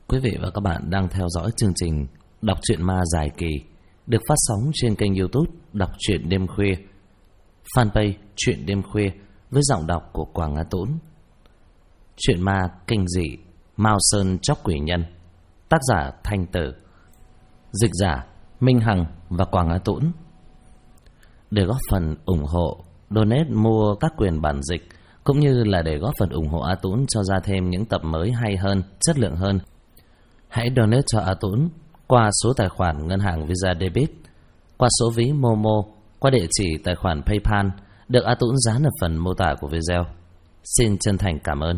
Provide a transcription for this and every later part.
Quý vị và các bạn đang theo dõi chương trình Đọc truyện ma dài kỳ được phát sóng trên kênh YouTube Đọc truyện đêm khuya, fanpage Truyện đêm khuya với giọng đọc của Quảng Á Tũng. Truyện ma kinh dị Mao Sơn Chóc Quỷ Nhân, tác giả Thanh Tử, dịch giả Minh Hằng và Quảng Á Tũng. Để góp phần ủng hộ, donate mua các quyền bản dịch cũng như là để góp phần ủng hộ A Tũng cho ra thêm những tập mới hay hơn, chất lượng hơn, hãy donate cho A Tũng qua số tài khoản ngân hàng Visa Debit, qua số ví Momo, qua địa chỉ tài khoản PayPal được A Tũng dán ở phần mô tả của video. Xin chân thành cảm ơn.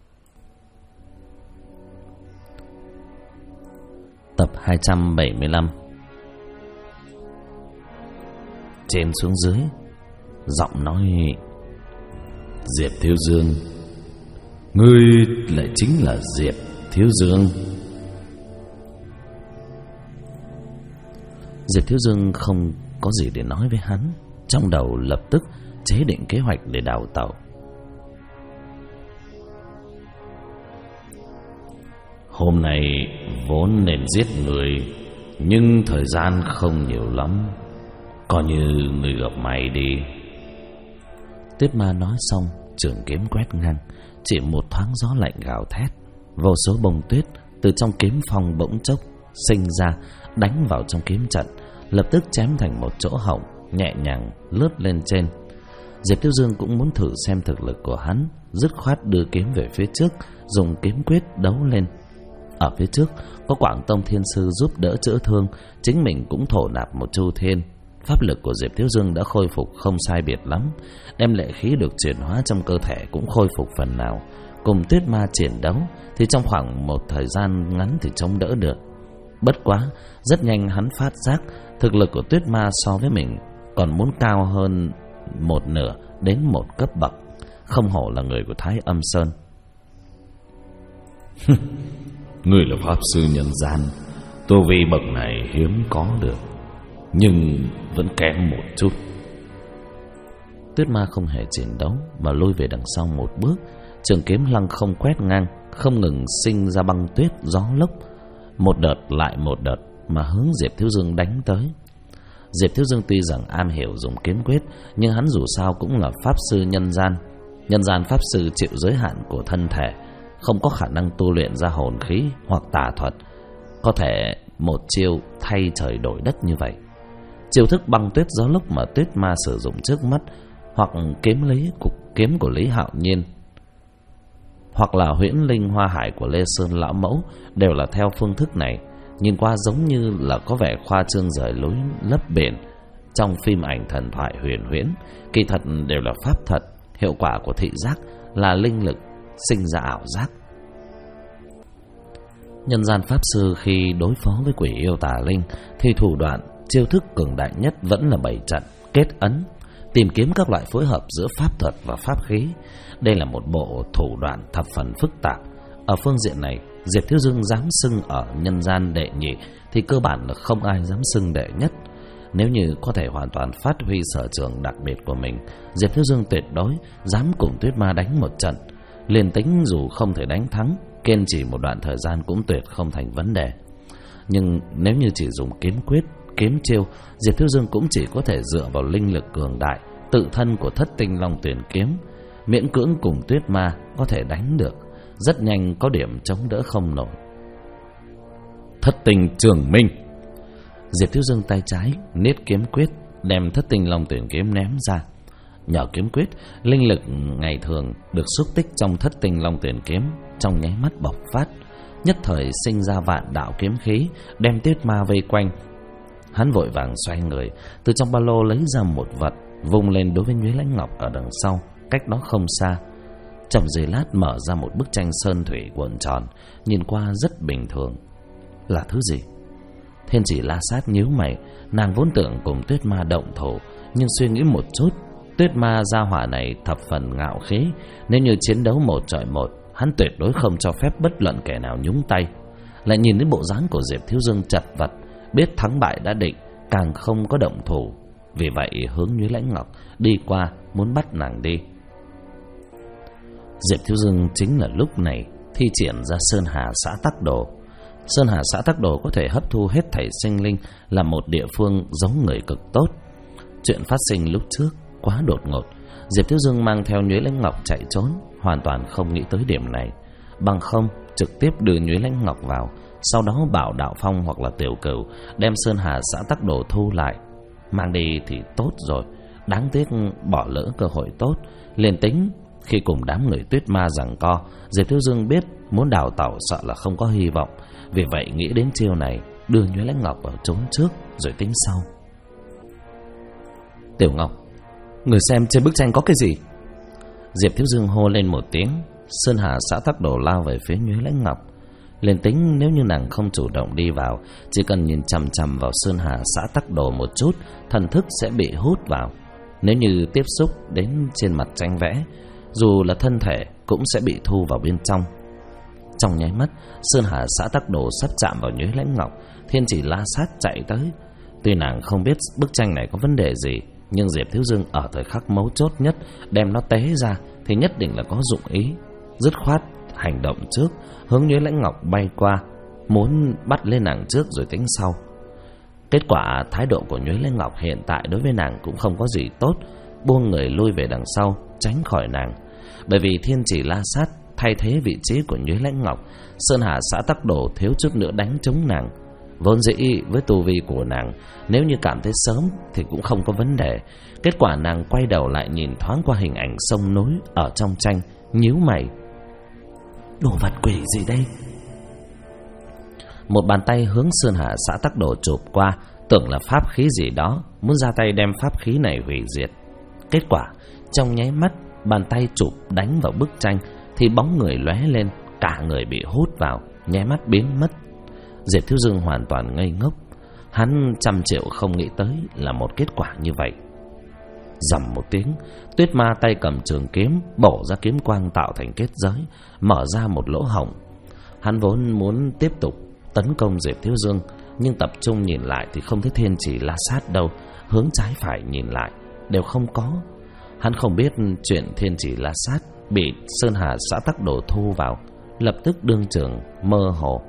Tập 275. Trên xuống dưới, giọng nói: Diệp Thiếu Dương, ngươi lại chính là Diệp Thiếu Dương. Diệp Thiếu Dương không có gì để nói với hắn, trong đầu lập tức chế định kế hoạch để đào tẩu. Hôm nay vốn nên giết người, nhưng thời gian không nhiều lắm, coi như người gặp mày đi. Tuyết Ma nói xong, trường kiếm quét ngang, chỉ một thoáng gió lạnh gào thét, vô số bông tuyết từ trong kiếm phong bỗng chốc sinh ra, đánh vào trong kiếm trận, lập tức chém thành một chỗ hổng, nhẹ nhàng lướt lên trên. Diệp Thiếu Dương cũng muốn thử xem thực lực của hắn, dứt khoát đưa kiếm về phía trước, dùng kiếm quyết đấu lên. Ở phía trước có Quảng Tông Thiên Sư giúp đỡ chữa thương, chính mình cũng thổ nạp một chu thiên. Pháp lực của Diệp Thiếu Dương đã khôi phục không sai biệt lắm, đem lệ khí được chuyển hóa trong cơ thể cũng khôi phục phần nào. Cùng Tuyết Ma chiến đấu thì trong khoảng một thời gian ngắn thì chống đỡ được. Bất quá rất nhanh hắn phát giác thực lực của Tuyết Ma so với mình còn muốn cao hơn một nửa đến một cấp bậc, không hổ là người của Thái Âm Sơn. Ngươi là pháp sư nhân gian, tu vi bậc này hiếm có được, nhưng vẫn kém một chút. Tuyết Ma không hề chiến đấu mà lùi về đằng sau một bước, trường kiếm lăng không quét ngang, không ngừng sinh ra băng tuyết, gió lốc, một đợt lại một đợt mà hướng Diệp Thiếu Dương đánh tới. Diệp Thiếu Dương tuy rằng am hiểu dùng kiếm quyết, nhưng hắn dù sao cũng là pháp sư nhân gian. Nhân gian pháp sư chịu giới hạn của thân thể, không có khả năng tu luyện ra hồn khí hoặc tà thuật, có thể một chiêu thay trời đổi đất như vậy. Chiêu thức băng tuyết gió lốc mà Tuyết Ma sử dụng trước mắt, hoặc kiếm của Lý Hạo Nhiên, hoặc là huyễn linh hoa hải của Lê Sơn Lão Mẫu, đều là theo phương thức này. Nhìn qua giống như là có vẻ khoa trương rời núi lấp biển trong phim ảnh thần thoại huyền huyễn, kỳ thật đều là pháp thật. Hiệu quả của thị giác là linh lực sinh ra ảo giác. Nhân gian pháp sư khi đối phó với quỷ yêu tà linh thì thủ đoạn, chiêu thức cường đại nhất vẫn là bày trận, kết ấn, tìm kiếm các loại phối hợp giữa pháp thuật và pháp khí. Đây là một bộ thủ đoạn thập phần phức tạp. Ở phương diện này, Diệp Thiếu Dương dám xưng ở nhân gian đệ nhị thì cơ bản là không ai dám xưng đệ nhất. Nếu như có thể hoàn toàn phát huy sở trường đặc biệt của mình, Diệp Thiếu Dương tuyệt đối dám cùng Tuyết Ma đánh một trận. Liền tính dù không thể đánh thắng, kiên trì một đoạn thời gian cũng tuyệt không thành vấn đề. Nhưng nếu như chỉ dùng kiếm quyết, kiếm chiêu, Diệp Thiếu Dương cũng chỉ có thể dựa vào linh lực cường đại tự thân của Thất Tinh Long Tuyển kiếm, miễn cưỡng cùng Tuyết Ma có thể đánh được, rất nhanh có điểm chống đỡ không nổi. Thất Tinh Trường Minh. Diệp Thiếu Dương tay trái niết kiếm quyết, đem Thất Tinh Long Tuyển kiếm ném ra. Nhờ kiếm quyết, linh lực ngày thường được xúc tích trong Thất Tinh Long Tuyển kiếm trong nháy mắt bộc phát, nhất thời sinh ra vạn đạo kiếm khí, đem Tuyết Ma vây quanh. Hắn vội vàng xoay người, từ trong ba lô lấy ra một vật, vung lên đối với Nhuế Lãnh Ngọc ở đằng sau, cách đó không xa. Trong giây lát mở ra một bức tranh sơn thủy cuộn tròn, nhìn qua rất bình thường. Là thứ gì? Thiên Chỉ La Sát nhíu mày, nàng vốn tưởng cùng Tuyết Ma động thủ, nhưng suy nghĩ một chút, Tuyết Ma gia hỏa này thập phần ngạo khí, nếu như chiến đấu một chọi một, hắn tuyệt đối không cho phép bất luận kẻ nào nhúng tay. Lại nhìn đến bộ dáng của Diệp Thiếu Dương chật vật, biết thắng bại đã định, càng không có động thủ. Vì vậy hướng Nhuế Lãnh Ngọc đi qua, muốn bắt nàng đi. Diệp Thiếu Dương chính là lúc này thi triển ra Sơn Hà Xã Tắc Đồ. Sơn Hà xã Tắc Đồ có thể hấp thu hết thảy sinh linh, là một địa phương giống người cực tốt. Chuyện phát sinh lúc trước quá đột ngột. Diệp Thiếu Dương mang theo Nhuế Lãnh Ngọc chạy trốn, hoàn toàn không nghĩ tới điểm này. Bằng không trực tiếp đưa Nhuế Lãnh Ngọc vào, sau đó bảo Đạo Phong hoặc là Tiểu Cửu đem Sơn Hà xã Tắc Đồ thu lại. Mang đi thì tốt rồi, đáng tiếc bỏ lỡ cơ hội tốt. Liền tính khi cùng đám người tuyết ma giằng co, Diệp Thiếu Dương biết muốn đào tẩu sợ là không có hy vọng. Vì vậy nghĩ đến chiêu này, đưa Nhuế Lãnh Ngọc vào trốn trước rồi tính sau. Tiểu Ngọc, người xem trên bức tranh có cái gì? Diệp Thiếu Dương hô lên một tiếng. Sơn Hà xã Tắc Đồ lao về phía Nhuế Lãnh Ngọc. Liền tính nếu như nàng không chủ động đi vào, chỉ cần nhìn chằm chằm vào Sơn Hà xã Tắc Đồ một chút, thần thức sẽ bị hút vào. Nếu như tiếp xúc đến trên mặt tranh vẽ, dù là thân thể cũng sẽ bị thu vào bên trong. Trong nháy mắt, Sơn Hà xã Tắc Đồ sắp chạm vào Nhuế Lãnh Ngọc, Thiên Chỉ La Sát chạy tới. Tuy nàng không biết bức tranh này có vấn đề gì, nhưng Diệp Thiếu Dương ở thời khắc mấu chốt nhất đem nó tế ra thì nhất định là có dụng ý. Dứt khoát hành động trước, hướng Nhuế Lãnh Ngọc bay qua, muốn bắt lên nàng trước rồi tính sau. Kết quả thái độ của Nhuế Lãnh Ngọc hiện tại đối với nàng cũng không có gì tốt, buông người lui về đằng sau, tránh khỏi nàng. Bởi vì Thiên Chỉ La Sát thay thế vị trí của Nhuế Lãnh Ngọc, Sơn Hà xã Tắc Đồ thiếu chút nữa đánh trúng nàng. Vốn dĩ với tu vi của nàng, nếu như cảm thấy sớm thì cũng không có vấn đề. Kết quả nàng quay đầu lại nhìn thoáng qua hình ảnh sông núi ở trong tranh, nhíu mày. Đồ vật quỷ gì đây? Một bàn tay hướng Sơn Hà xã Tắc Đồ chụp qua, tưởng là pháp khí gì đó, muốn ra tay đem pháp khí này hủy diệt. Kết quả trong nháy mắt bàn tay chụp đánh vào bức tranh thì bóng người lóe lên, cả người bị hút vào, nháy mắt biến mất. Diệp Thiếu Dương hoàn toàn ngây ngốc. Hắn trăm triệu không nghĩ tới là một kết quả như vậy. Rầm một tiếng, Tuyết Ma tay cầm trường kiếm bổ ra kiếm quang tạo thành kết giới, mở ra một lỗ hổng. Hắn vốn muốn tiếp tục tấn công Diệp Thiếu Dương, nhưng tập trung nhìn lại thì không thấy Thiên Chỉ La Sát đâu. Hướng trái phải nhìn lại đều không có. Hắn không biết chuyện Thiên Chỉ La Sát bị Sơn Hà xã Tắc Đồ thu vào, lập tức đương trường mơ hồ.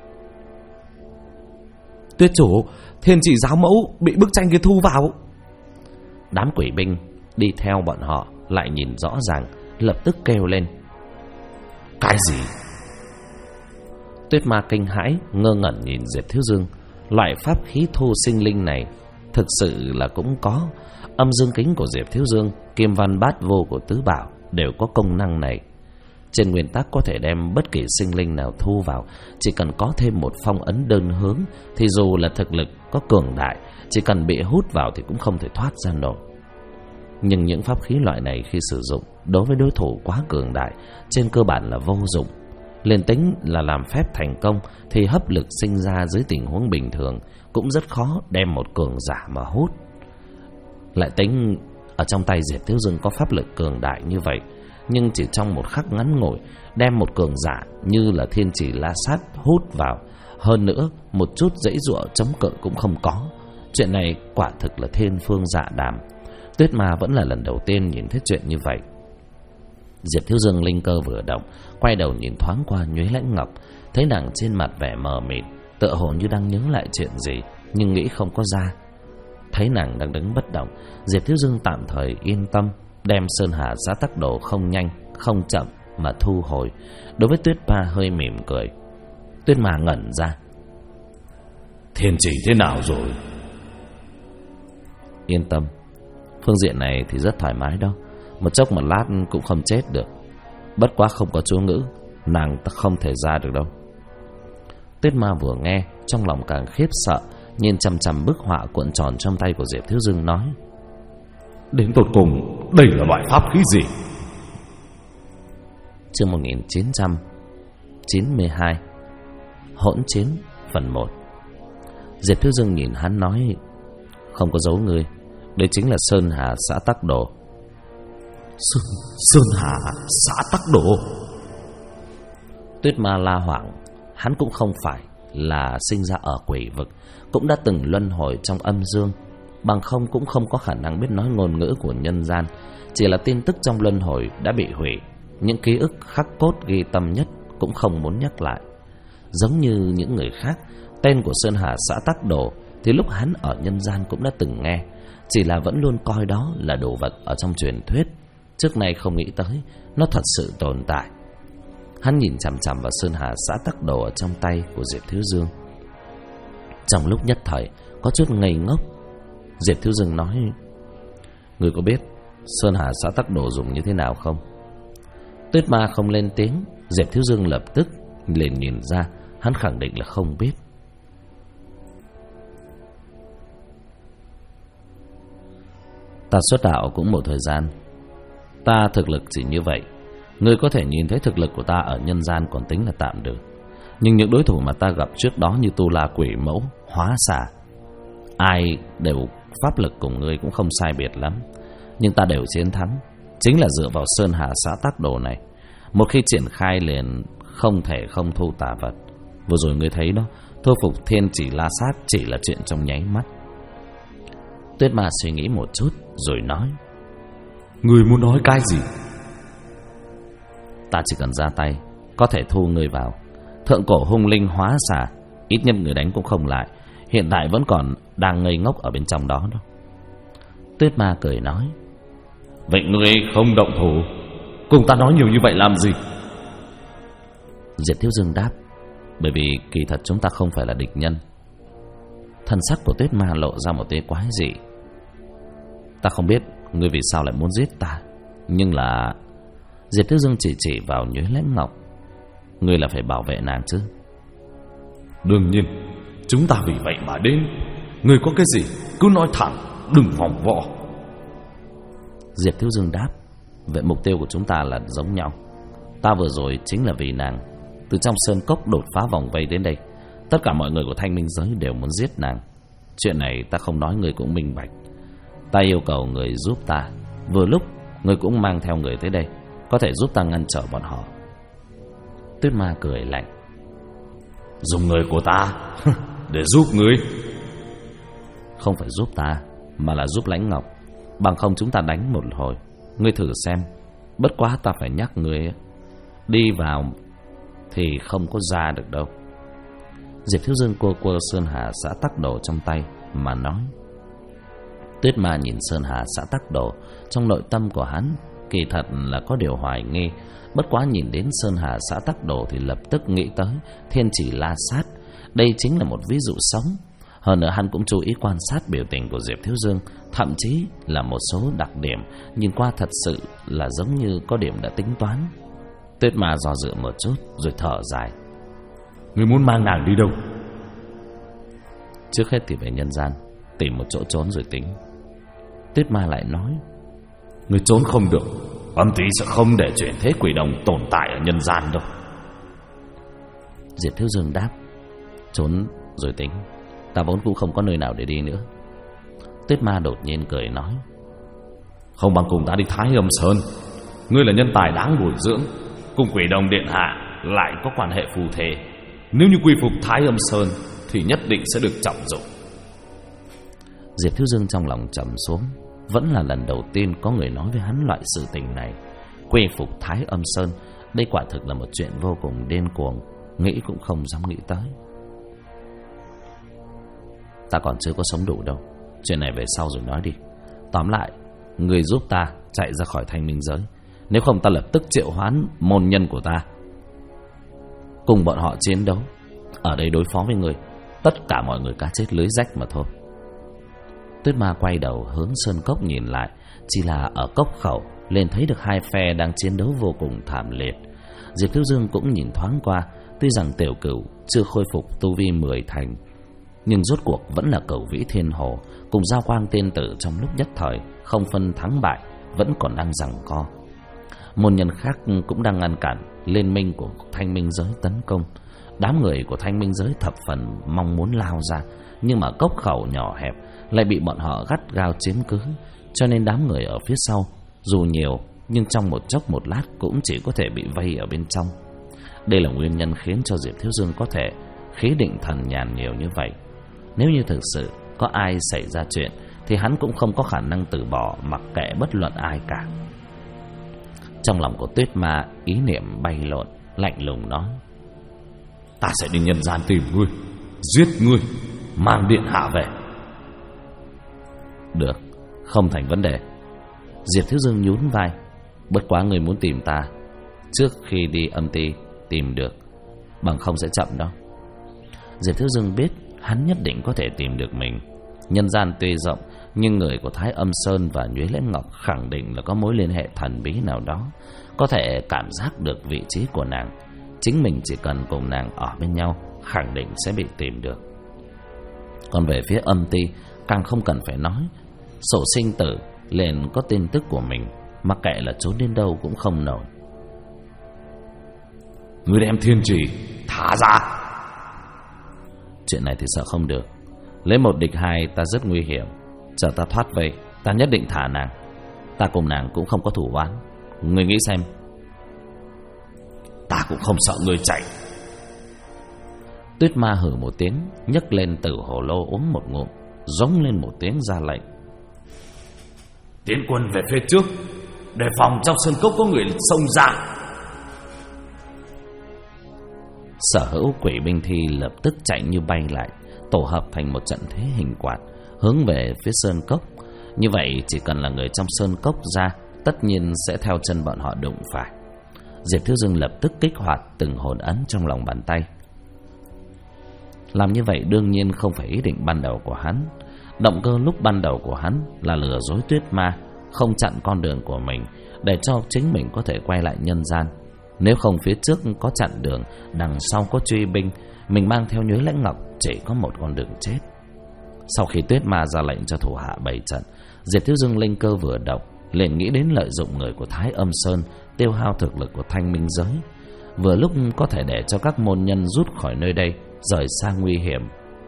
Tuyết chủ, Thiên Chỉ giáo mẫu bị bức tranh kia thu vào. Đám quỷ binh đi theo bọn họ lại nhìn rõ ràng, lập tức kêu lên. Cái gì? Tuyết Ma kinh hãi ngơ ngẩn nhìn Diệp Thiếu Dương. Loại pháp khí thu sinh linh này thực sự là cũng có. Âm dương kính của Diệp Thiếu Dương, kim văn bát vô của tứ bảo đều có công năng này. Trên nguyên tắc có thể đem bất kỳ sinh linh nào thu vào, chỉ cần có thêm một phong ấn đơn hướng thì dù là thực lực có cường đại, chỉ cần bị hút vào thì cũng không thể thoát ra nổi. Nhưng những pháp khí loại này khi sử dụng đối với đối thủ quá cường đại, trên cơ bản là vô dụng. Liền tính là làm phép thành công thì hấp lực sinh ra dưới tình huống bình thường cũng rất khó đem một cường giả mà hút. Lại tính ở trong tay Diệp Thiếu Dương có pháp lực cường đại như vậy, nhưng chỉ trong một khắc ngắn ngủi đem một cường giả như là Thiên Chỉ La Sát hút vào, hơn nữa một chút dãy dụa chống cự cũng không có. Chuyện này quả thực là thiên phương dạ đàm. Tuyết Ma vẫn là lần đầu tiên nhìn thấy chuyện như vậy. Diệp Thiếu Dương linh cơ vừa động, quay đầu nhìn thoáng qua Nhuế Lãnh Ngọc, thấy nàng trên mặt vẻ mờ mịt, tựa hồ như đang nhớ lại chuyện gì nhưng nghĩ không có ra. Thấy nàng đang đứng bất động, Diệp Thiếu Dương tạm thời yên tâm, đem Sơn Hà xã Tắc Đồ không nhanh không chậm mà thu hồi. Đối với Tuyết Ma hơi mỉm cười. Tuyết Ma ngẩn ra. Thiên Chỉ thế nào rồi? Yên tâm, phương diện này thì rất thoải mái đâu, một chốc một lát cũng không chết được. Bất quá không có chú ngữ, nàng ta không thể ra được đâu. Tuyết Ma vừa nghe trong lòng càng khiếp sợ, nhìn chằm chằm bức họa cuộn tròn trong tay của Diệp Thiếu Dương nói. Đến tột cùng đây là loại pháp khí gì? Chương 1992 Hỗn Chiến phần 1. Diệp Thiếu Dương nhìn hắn nói. Không có giấu ngươi, đây chính là Sơn Hà xã Tắc Đồ. Sơn Hà xã Tắc Đồ? Tuyết Ma la hoảng. Hắn cũng không phải là sinh ra ở quỷ vực, cũng đã từng luân hồi trong âm dương, bằng không cũng không có khả năng biết nói ngôn ngữ của nhân gian. Chỉ là tin tức trong luân hồi đã bị hủy, những ký ức khắc cốt ghi tâm nhất cũng không muốn nhắc lại. Giống như những người khác, tên của Sơn Hà xã Tắc Đồ thì lúc hắn ở nhân gian cũng đã từng nghe, chỉ là vẫn luôn coi đó là đồ vật ở trong truyền thuyết. Trước nay không nghĩ tới nó thật sự tồn tại. Hắn nhìn chằm chằm vào Sơn Hà xã Tắc Đồ ở trong tay của Diệp Thiếu Dương. Trong lúc nhất thời có chút ngây ngốc, Diệp Thiếu Dương nói: "Người có biết Sơn Hà xã Tắc Đồ dùng như thế nào không?" Tuyết Ma không lên tiếng. Diệp Thiếu Dương lập tức liền nhìn ra, hắn khẳng định là không biết. "Ta xuất đạo cũng một thời gian, ta thực lực chỉ như vậy. Ngươi có thể nhìn thấy thực lực của ta ở nhân gian còn tính là tạm được. Nhưng những đối thủ mà ta gặp trước đó như Tu La, Quỷ Mẫu, Hóa Xà, ai đều pháp lực cùng ngươi cũng không sai biệt lắm. Nhưng ta đều chiến thắng, chính là dựa vào Sơn Hà xã Tắc Đồ này. Một khi triển khai liền không thể không thu tà vật. Vừa rồi ngươi thấy đó, thu phục Thiên Chỉ La Sát chỉ là chuyện trong nháy mắt." Tuyết Ma suy nghĩ một chút rồi nói: "Ngươi muốn nói cái gì?" "Ta chỉ cần ra tay có thể thu ngươi vào. Thượng cổ hung linh Hóa Xà, ít nhất người đánh cũng không lại. Hiện tại vẫn còn đang ngây ngốc ở bên trong đó đâu." Tuyết Ma cười nói: "Vậy ngươi không động thủ, cùng ta nói nhiều như vậy làm gì?" Diệp Thiếu Dương đáp: "Bởi vì kỳ thật chúng ta không phải là địch nhân." Thân sắc của Tuyết Ma lộ ra một tia quái dị. "Ta không biết ngươi vì sao lại muốn giết ta, nhưng là..." Diệp Thiếu Dương chỉ vào Nhuế Lãnh Ngọc: "Ngươi là phải bảo vệ nàng chứ?" "Đương nhiên, chúng ta vì vậy mà đến. Ngươi có cái gì cứ nói thẳng, đừng vòng vo." Diệp Thiếu Dương đáp: "Vậy mục tiêu của chúng ta là giống nhau. Ta vừa rồi chính là vì nàng, từ trong sơn cốc đột phá vòng vây đến đây. Tất cả mọi người của Thanh Minh giới đều muốn giết nàng. Chuyện này ta không nói người cũng minh bạch. Ta yêu cầu người giúp ta. Vừa lúc người cũng mang theo người tới đây, có thể giúp ta ngăn trở bọn họ." Tuyết Ma cười lạnh: "Dùng người của ta để giúp ngươi?" "Không phải giúp ta, mà là giúp Lãnh Ngọc. Bằng không chúng ta đánh một hồi. Ngươi thử xem. Bất quá ta phải nhắc ngươi, đi vào thì không có ra được đâu." Diệp Thiếu Dương quơ Sơn Hà xã Tắc Đồ trong tay mà nói. Tuyết Ma nhìn Sơn Hà xã Tắc Đồ, trong nội tâm của hắn kỳ thật là có điều hoài nghi. Bất quá nhìn đến Sơn Hà xã Tắc Đồ thì lập tức nghĩ tới Thiên Chỉ La Sát. Đây chính là một ví dụ sống. Hơn nữa hắn cũng chú ý quan sát biểu tình của Diệp Thiếu Dương, thậm chí là một số đặc điểm nhìn qua thật sự là giống như có điểm đã tính toán. Tuyết Ma do dự một chút rồi thở dài: "Ngươi muốn mang nàng đi đâu?" "Trước hết thì về nhân gian, tìm một chỗ trốn rồi tính." Tuyết Ma lại nói: "Ngươi trốn không được, Âm Tý sẽ không để chuyển thế quỷ đồng tồn tại ở nhân gian đâu." Diệp Thiếu Dương đáp: "Trốn rồi tính, ta vốn cũng không có nơi nào để đi nữa." Tuyết Ma đột nhiên cười nói: "Không bằng cùng ta đi Thái Âm Sơn. Ngươi là nhân tài đáng bồi dưỡng, cùng quỷ đồng điện hạ lại có quan hệ phù thể. Nếu như quy phục Thái Âm Sơn thì nhất định sẽ được trọng dụng." Diệp Thiếu Dương trong lòng trầm xuống. Vẫn là lần đầu tiên có người nói với hắn loại sự tình này. Quy phục Thái Âm Sơn, đây quả thực là một chuyện vô cùng điên cuồng, nghĩ cũng không dám nghĩ tới. "Ta còn chưa có sống đủ đâu, chuyện này về sau rồi nói đi. Tóm lại, người giúp ta chạy ra khỏi Thanh Minh giới, nếu không ta lập tức triệu hoán môn nhân của ta, cùng bọn họ chiến đấu. Ở đây đối phó với người, tất cả mọi người cá chết lưới rách mà thôi." Tuyết Ma quay đầu hướng sơn cốc nhìn lại, chỉ là ở cốc khẩu lên thấy được hai phe đang chiến đấu vô cùng thảm liệt. Diệp Thiếu Dương cũng nhìn thoáng qua, tuy rằng Tiểu Cửu chưa khôi phục tu vi 10 thành, nhưng rốt cuộc vẫn là Cửu Vĩ Thiên Hồ cùng Giao Quang Tiên Tử trong lúc nhất thời không phân thắng bại, vẫn còn đang giằng co. Môn nhân khác cũng đang ngăn cản liên minh của Thanh Minh giới tấn công. Đám người của Thanh Minh giới thập phần mong muốn lao ra, nhưng mà cốc khẩu nhỏ hẹp lại bị bọn họ gắt gao chiếm cứ, cho nên đám người ở phía sau dù nhiều nhưng trong một chốc một lát cũng chỉ có thể bị vây ở bên trong. Đây là nguyên nhân khiến cho Diệp Thiếu Dương có thể khí định thần nhàn nhiều như vậy. Nếu như thực sự có ai xảy ra chuyện thì hắn cũng không có khả năng từ bỏ mặc kệ bất luận ai cả. Trong lòng của Tuyết Ma ý niệm bay lộn, lạnh lùng nói: Ta sẽ đi nhân gian tìm ngươi, giết ngươi, mang điện hạ về. Được, không thành vấn đề. Diệp Thiếu Dương nhún vai. Bất quá người muốn tìm ta trước khi đi âm ty tìm được, bằng không sẽ chậm đó. Diệp Thiếu Dương biết hắn nhất định có thể tìm được mình. Nhân gian tuy rộng, nhưng người của Thái Âm Sơn và Nhuế Lễ Ngọc khẳng định là có mối liên hệ thần bí nào đó, có thể cảm giác được vị trí của nàng. Chính mình chỉ cần cùng nàng ở bên nhau, khẳng định sẽ bị tìm được. Còn về phía âm ty, càng không cần phải nói. Sổ sinh tử liền có tin tức của mình, mặc kệ là trốn đến đâu cũng không nổi. Ngươi đem thiên trì thả ra. Chuyện này thì sợ không được. Lấy 1 địch 2 ta rất nguy hiểm. Chờ ta thoát về, ta nhất định thả nàng. Ta cùng nàng cũng không có thù oán. Ngươi nghĩ xem. Ta cũng không sợ ngươi chạy. Tuyết Ma hử một tiếng, nhấc lên tử hồ lô uống một ngụm, giống lên một tiếng ra lệnh. Tiến quân về phía trước, đề phòng trong sơn cốc có người xông ra. Sở hữu quỷ binh thi lập tức chạy như bay lại, tổ hợp thành một trận thế hình quạt, hướng về phía sơn cốc. Như vậy chỉ cần là người trong sơn cốc ra, tất nhiên sẽ theo chân bọn họ đụng phải. Diệp Thiếu Dương lập tức kích hoạt từng hồn ấn trong lòng bàn tay. Làm như vậy đương nhiên không phải ý định ban đầu của hắn. Động cơ lúc ban đầu của hắn là lừa dối Tuyết Ma, không chặn con đường của mình, để cho chính mình có thể quay lại nhân gian. Nếu không phía trước có chặn đường, đằng sau có truy binh, mình mang theo Nhuế Lễ Ngọc chỉ có một con đường chết. Sau khi Tuyết Ma ra lệnh cho thủ hạ bày trận, Diệp Thiếu Dương linh cơ vừa động, liền nghĩ đến lợi dụng người của Thái Âm Sơn, tiêu hao thực lực của Thanh Minh giới, vừa lúc có thể để cho các môn nhân rút khỏi nơi đây, rời xa nguy hiểm.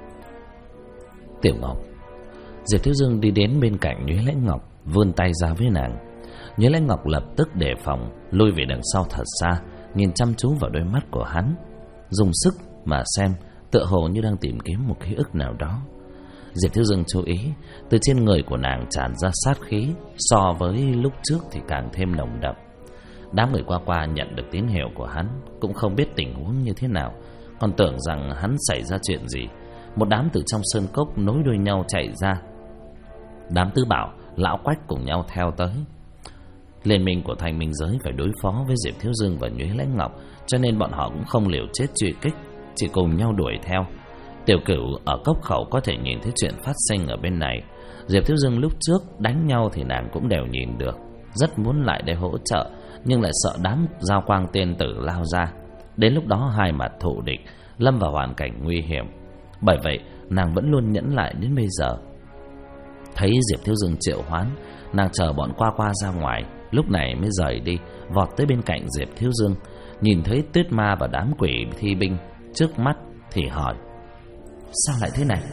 Tiểu Ngọc. Diệp Thiếu Dương đi đến bên cạnh Nhuế Lễ Ngọc, vươn tay ra với nàng. Nhuế Lễ Ngọc lập tức đề phòng, lùi về đằng sau thật xa, nhìn chăm chú vào đôi mắt của hắn, dùng sức mà xem, tựa hồ như đang tìm kiếm một ký ức nào đó. Diệp Thiếu Dương chú ý, từ trên người của nàng tràn ra sát khí, so với lúc trước thì càng thêm nồng đậm. Đám người qua nhận được tín hiệu của hắn, cũng không biết tình huống như thế nào, còn tưởng rằng hắn xảy ra chuyện gì. Một đám từ trong sơn cốc nối đuôi nhau chạy ra. Đám Tứ Bảo, Lão Quách cùng nhau theo tới. Liên minh của Thanh Minh giới phải đối phó với Diệp Thiếu Dương và Nhuế Lễ Ngọc, cho nên bọn họ cũng không liều chết truy kích, chỉ cùng nhau đuổi theo. Tiểu Cửu ở cốc khẩu có thể nhìn thấy chuyện phát sinh ở bên này. Diệp Thiếu Dương lúc trước đánh nhau thì nàng cũng đều nhìn được, rất muốn lại để hỗ trợ, nhưng lại sợ đám Giao Quang tiên tử lao ra. Đến lúc đó hai mặt thù địch, lâm vào hoàn cảnh nguy hiểm. Bởi vậy nàng vẫn luôn nhẫn lại đến bây giờ. Thấy Diệp Thiếu Dương triệu hoán, nàng chờ bọn qua ra ngoài, lúc này mới rời đi, vọt tới bên cạnh Diệp Thiếu Dương. Nhìn thấy Tuyết Ma và đám quỷ thi binh trước mắt thì hỏi: sao lại thế này?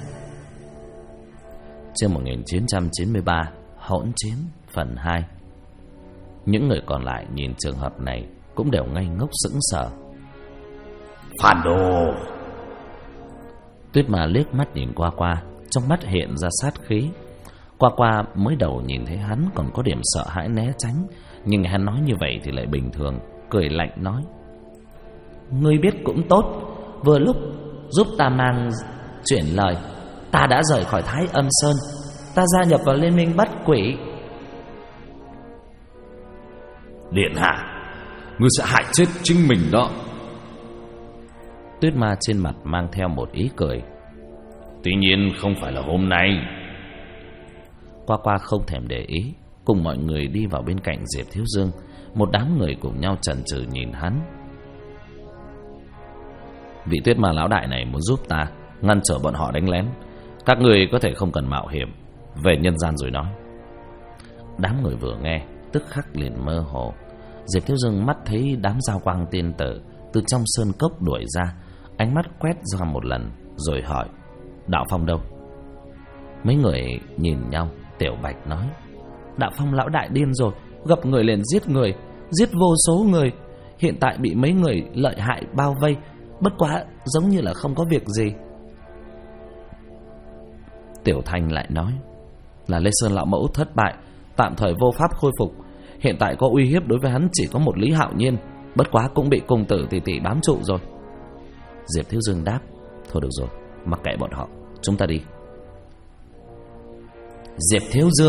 Chương 1993, Hỗn chiến phần 2. Những người còn lại nhìn trường hợp này cũng đều ngây ngốc sững sờ. Phản đồ! Tuyết Ma liếc mắt nhìn qua, trong mắt hiện ra sát khí. Qua mới đầu nhìn thấy hắn còn có điểm sợ hãi né tránh, nhưng hắn nói như vậy thì lại bình thường, cười lạnh nói: ngươi biết cũng tốt, vừa lúc giúp ta mang chuyển lời. Ta đã rời khỏi Thái Âm Sơn, ta gia nhập vào liên minh bắt quỷ. Điện hạ, ngươi sẽ hại chết chính mình đó. Tuyết Ma trên mặt mang theo một ý cười. Tuy nhiên không phải là hôm nay. Qua không thèm để ý, cùng mọi người đi vào bên cạnh Diệp Thiếu Dương. Một đám người cùng nhau chần chừ nhìn hắn. Vị Tuyết Ma lão đại này muốn giúp ta ngăn trở bọn họ đánh lén. Các người có thể không cần mạo hiểm, về nhân gian rồi nói. Đám người vừa nghe tức khắc liền mơ hồ. Diệp Thiếu Dương mắt thấy đám Giao Quang tiên tử từ trong sơn cốc đuổi ra, ánh mắt quét ra một lần rồi hỏi: Đạo Phong đâu? Mấy người nhìn nhau. Tiểu Bạch nói: Đạo Phong lão đại điên rồi, gặp người liền giết người, giết vô số người. Hiện tại bị mấy người lợi hại bao vây, bất quá giống như là không có việc gì. Tiểu Thanh lại nói: Là Lê Sơn lão mẫu thất bại, tạm thời vô pháp khôi phục. Hiện tại có uy hiếp đối với hắn chỉ có một Lý Hạo Nhiên, bất quá cũng bị cùng tử tỷ tỷ bám trụ rồi. Diệp Thiếu Dương đáp: thôi được rồi, mặc kệ bọn họ, chúng ta đi. Diệp Thiếu Dương.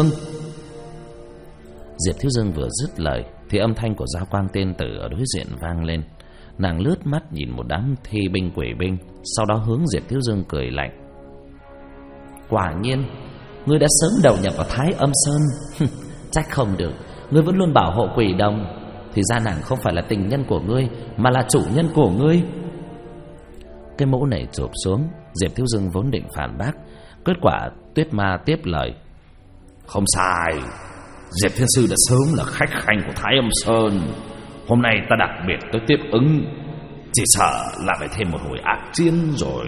Diệp Thiếu Dương vừa dứt lời thì âm thanh của Gia Quang Tiên Tử ở đối diện vang lên. Nàng lướt mắt nhìn một đám thi binh quỷ binh, sau đó hướng Diệp Thiếu Dương cười lạnh: quả nhiên ngươi đã sớm đầu nhập vào Thái Âm Sơn. Trách không được, ngươi vẫn luôn bảo hộ quỷ đồng. Thì ra nàng không phải là tình nhân của ngươi, mà là chủ nhân của ngươi. Cái mũ này chụp xuống, Diệp Thiếu Dương vốn định phản bác, kết quả Tuyết Ma tiếp lời: không sai, Diệp Thiên Sư đã sớm là khách khanh của Thái Âm Sơn. Hôm nay ta đặc biệt tới tiếp ứng, chỉ sợ là phải thêm một hồi ác chiến rồi.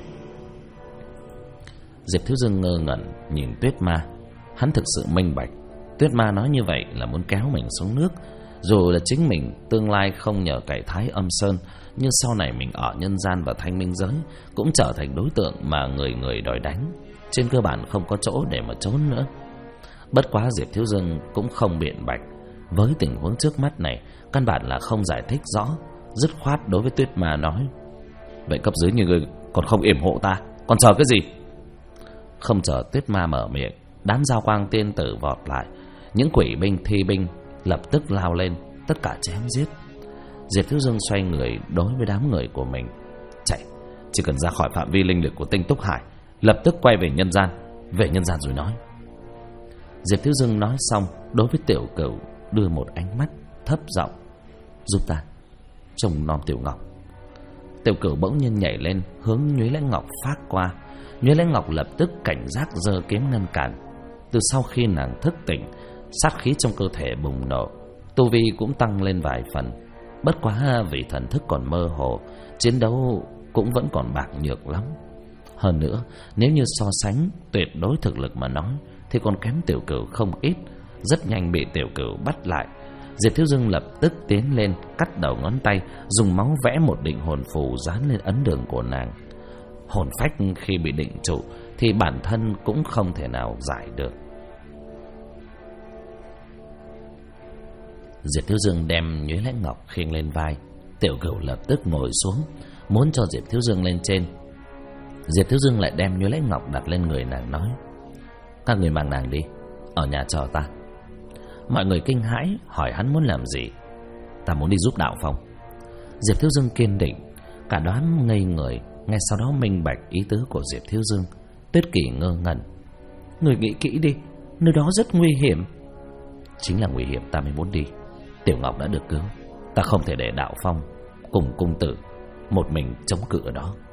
Diệp Thiếu Dương ngơ ngẩn nhìn Tuyết Ma. Hắn thực sự minh bạch, Tuyết Ma nói như vậy là muốn kéo mình xuống nước. Dù là chính mình tương lai không nhờ cậy Thái Âm Sơn, nhưng sau này mình ở nhân gian và thanh minh giới cũng trở thành đối tượng mà người người đòi đánh. Trên cơ bản không có chỗ để mà trốn nữa. Bất quá Diệp Thiếu Dương cũng không biện bạch. Với tình huống trước mắt này, căn bản là không giải thích rõ, dứt khoát đối với Tuyết Ma nói: vậy cấp dưới như ngươi còn không yểm hộ ta, còn chờ cái gì? Không chờ Tuyết Ma mở miệng, đám Giao Quang Tiên Tử vọt lại. Những quỷ binh thi binh lập tức lao lên, tất cả chém giết. Diệp Thiếu Dương xoay người đối với đám người của mình: chạy, chỉ cần ra khỏi phạm vi linh lực của Tinh Túc Hải, lập tức quay về nhân gian. Về nhân gian rồi nói. Diệp Thiếu Dương nói xong, đối với Tiểu Cửu đưa một ánh mắt thấp giọng: giúp ta trông nom Tiểu Ngọc. Tiểu Cửu bỗng nhiên nhảy lên, hướng Nhuế Lãnh Ngọc phát qua. Nhuế Lãnh Ngọc lập tức cảnh giác giơ kiếm ngăn cản. Từ sau khi nàng thức tỉnh, sát khí trong cơ thể bùng nổ, tu vi cũng tăng lên vài phần. Bất quá vì thần thức còn mơ hồ, chiến đấu cũng vẫn còn bạc nhược lắm. Hơn nữa, nếu như so sánh tuyệt đối thực lực mà nói, thì còn kém Tiểu Cửu không ít. Rất nhanh bị Tiểu Cửu bắt lại. Diệp Thiếu Dương lập tức tiến lên, cắt đầu ngón tay, dùng máu vẽ một định hồn phù dán lên ấn đường của nàng. Hồn phách khi bị định trụ thì bản thân cũng không thể nào giải được. Diệp Thiếu Dương đem Nhuế Lãnh Ngọc khiêng lên vai. Tiểu Cửu lập tức ngồi xuống, muốn cho Diệp Thiếu Dương lên trên. Diệp Thiếu Dương lại đem Nhuế Lãnh Ngọc đặt lên người nàng, nói: các người mang nàng đi, ở nhà chờ ta. Mọi người kinh hãi hỏi hắn muốn làm gì. Ta muốn đi giúp Đạo Phong. Diệp Thiếu Dương kiên định. Cả đám ngây người, ngay sau đó minh bạch ý tứ của Diệp Thiếu Dương. Tuyết Kỳ ngơ ngẩn: người nghĩ kỹ đi, nơi đó rất nguy hiểm. Chính là nguy hiểm ta mới muốn đi. Tiểu Ngọc đã được cứu, ta không thể để Đạo Phong cùng cung tử một mình chống cự ở đó.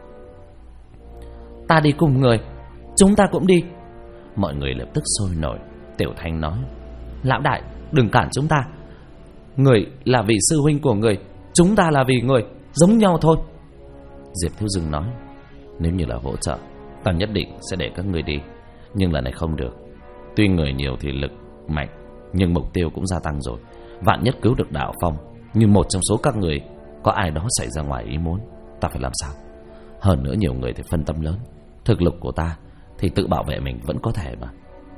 Ta đi cùng người, chúng ta cũng đi. Mọi người lập tức sôi nổi. Tiểu Thanh nói: lão đại, đừng cản chúng ta. Người là vì sư huynh của người, chúng ta là vì người, giống nhau thôi. Diệp Thiếu Dương nói: nếu như là hỗ trợ, ta nhất định sẽ để các người đi. Nhưng lần này không được. Tuy người nhiều thì lực mạnh, nhưng mục tiêu cũng gia tăng rồi. Vạn nhất cứu được Đạo Phong, nhưng một trong số các người có ai đó xảy ra ngoài ý muốn, ta phải làm sao? Hơn nữa nhiều người thì phân tâm lớn. Thực lực của ta thì tự bảo vệ mình vẫn có thể mà.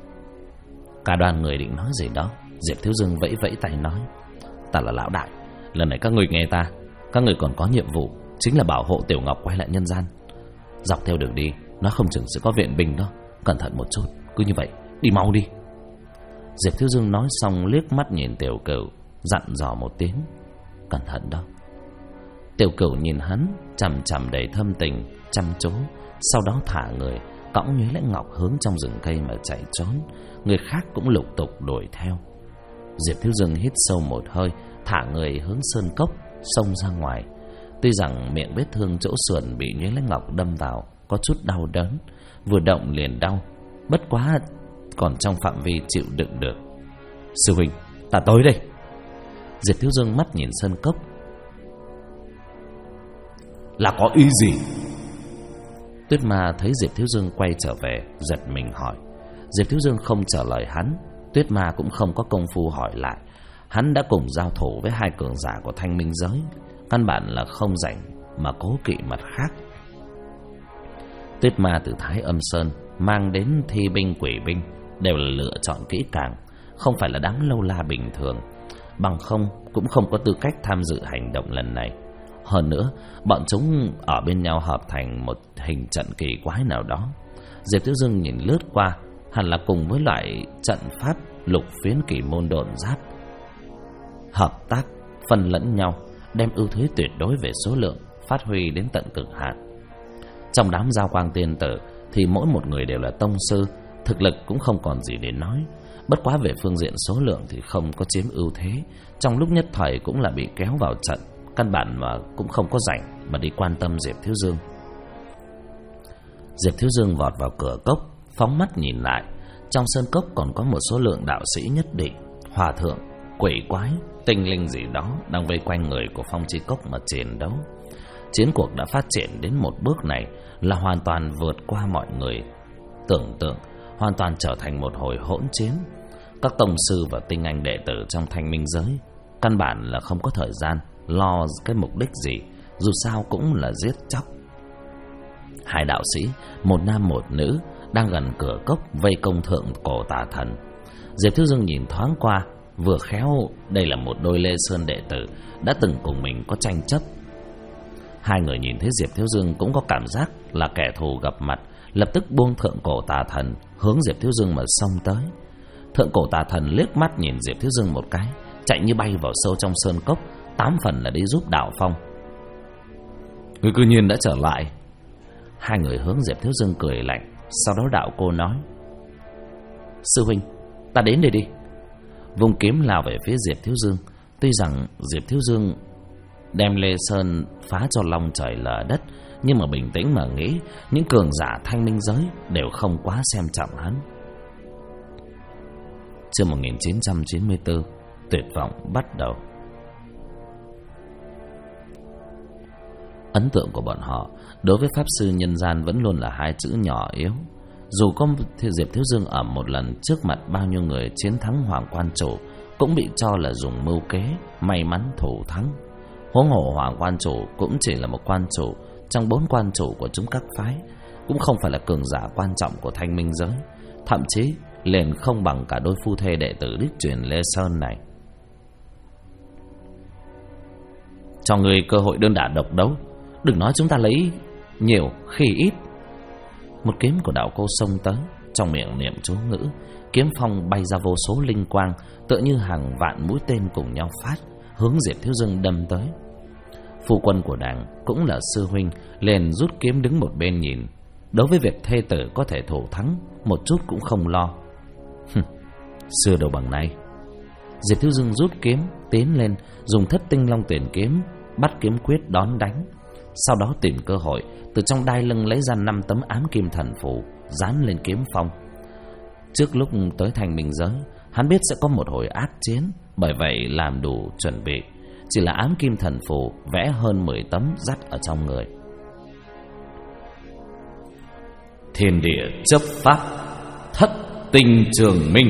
Cả đoàn người định nói gì đó, Diệp Thiếu Dương vẫy vẫy tay nói: ta là lão đại, lần này các người nghe ta. Các người còn có nhiệm vụ, chính là bảo hộ Tiểu Ngọc quay lại nhân gian. Dọc theo đường đi, nó không chừng sẽ có viện binh đó. Cẩn thận một chút, cứ như vậy, đi mau đi. Diệp Thiếu Dương nói xong liếc mắt nhìn Tiểu Cửu, dặn dò một tiếng: cẩn thận đó. Tiểu Cửu nhìn hắn chằm chằm đầy thâm tình, chăm chú. Sau đó thả người, cõng Nhuế Lãnh Ngọc hướng trong rừng cây mà chạy trốn. Người khác cũng lục tục đuổi theo. Diệp Thiếu Dương hít sâu một hơi, thả người hướng sơn cốc, xông ra ngoài. Tuy rằng miệng vết thương chỗ sườn bị Nhuế Lãnh Ngọc đâm vào có chút đau đớn, vừa động liền đau, bất quá còn trong phạm vi chịu đựng được. Sư huynh, ta tới đây. Diệp Thiếu Dương mắt nhìn sơn cốc: là có ý gì? Tuyết Ma thấy Diệp Thiếu Dương quay trở về, giật mình hỏi. Diệp Thiếu Dương không trả lời hắn. Tuyết Ma cũng không có công phu hỏi lại. Hắn đã cùng giao thủ với hai cường giả của thanh minh giới, căn bản là không rảnh mà cố kỵ mặt khác. Tuyết Ma từ Thái Âm Sơn mang đến thi binh quỷ binh đều là lựa chọn kỹ càng, không phải là đám lâu la bình thường, bằng không cũng không có tư cách tham dự hành động lần này. Hơn nữa, bọn chúng ở bên nhau hợp thành một hình trận kỳ quái nào đó. Diệp Thiếu Dương nhìn lướt qua, hẳn là cùng với loại trận pháp lục phiến kỳ môn độn giáp, hợp tác phân lẫn nhau, đem ưu thế tuyệt đối về số lượng phát huy đến tận cực hạn. Trong đám Giao Quang tiên tử thì mỗi một người đều là tông sư, thực lực cũng không còn gì để nói. Bất quá về phương diện số lượng thì không có chiếm ưu thế, trong lúc nhất thời cũng là bị kéo vào trận, căn bản mà cũng không có rảnh mà đi quan tâm Diệp Thiếu Dương. Diệp Thiếu Dương vọt vào cửa cốc, phóng mắt nhìn lại. Trong sơn cốc còn có một số lượng đạo sĩ nhất định, hòa thượng, quỷ quái, tinh linh gì đó đang vây quanh người của Phong Chi Cốc mà chiến đấu. Chiến cuộc đã phát triển đến một bước này là hoàn toàn vượt qua mọi người tưởng tượng, hoàn toàn trở thành một hồi hỗn chiến. Các tông sư và tinh anh đệ tử trong Thanh Minh giới căn bản là không có thời gian lo cái mục đích gì, dù sao cũng là giết chóc. Hai đạo sĩ, một nam một nữ, đang gần cửa cốc vây công thượng cổ tà thần. Diệp Thiếu Dương nhìn thoáng qua, vừa khéo đây là một đôi Lê Sơn đệ tử đã từng cùng mình có tranh chấp. Hai người nhìn thấy Diệp Thiếu Dương cũng có cảm giác là kẻ thù gặp mặt, lập tức buông thượng cổ tà thần hướng Diệp Thiếu Dương mà xông tới. Thượng cổ tà thần liếc mắt nhìn Diệp Thiếu Dương một cái, chạy như bay vào sâu trong sơn cốc, 8 phần là đi giúp Đạo Phong. Ngươi cư nhiên đã trở lại. Hai người hướng Diệp Thiếu Dương cười lạnh. Sau đó đạo cô nói: sư huynh, ta đến đây đi. Vung kiếm lao về phía Diệp Thiếu Dương. Tuy rằng Diệp Thiếu Dương đem Lê Sơn phá cho long trời lở đất, nhưng mà bình tĩnh mà nghĩ, những cường giả Thanh Minh giới đều không quá xem trọng hắn. Chương 1994, tuyệt vọng bắt đầu. Ấn tượng của bọn họ đối với pháp sư nhân gian vẫn luôn là hai chữ nhỏ yếu. Dù có Diệp Thiếu Dương ở một lần trước mặt bao nhiêu người chiến thắng Hoàng Quan Chủ, cũng bị cho là dùng mưu kế, may mắn thủ thắng. Huống hồ Hoàng Quan Chủ cũng chỉ là một quan chủ trong 4 quan chủ của chúng các phái, cũng không phải là cường giả quan trọng của Thanh Minh giới, thậm chí liền không bằng cả đôi phu thê đệ tử đích truyền Lê Sơn này. Cho người cơ hội đơn đả độc đấu, đừng nói chúng ta lấy nhiều khi ít. Một kiếm của đạo cô xông tới, trong miệng niệm chú ngữ, kiếm phong bay ra vô số linh quang, tựa như hàng vạn mũi tên cùng nhau phát, hướng Diệp Thiếu Dương đâm tới. Phu quân của nàng cũng là sư huynh, liền rút kiếm đứng một bên nhìn. Đối với việc thê tử có thể thủ thắng, một chút cũng không lo. Xưa đâu bằng nay. Diệp Thiếu Dương rút kiếm tiến lên, dùng Thất Tinh Long Tuyển kiếm bắt kiếm quyết đón đánh. Sau đó tìm cơ hội từ trong đai lưng lấy ra 5 tấm ám kim thần phù dán lên kiếm phong. Trước lúc tới Thanh Minh giới, hắn biết sẽ có một hồi ác chiến, bởi vậy làm đủ chuẩn bị. Chỉ là ám kim thần phù vẽ hơn 10 tấm dắt ở trong người. Thiên địa chấp pháp, Thất Tinh Trường Minh.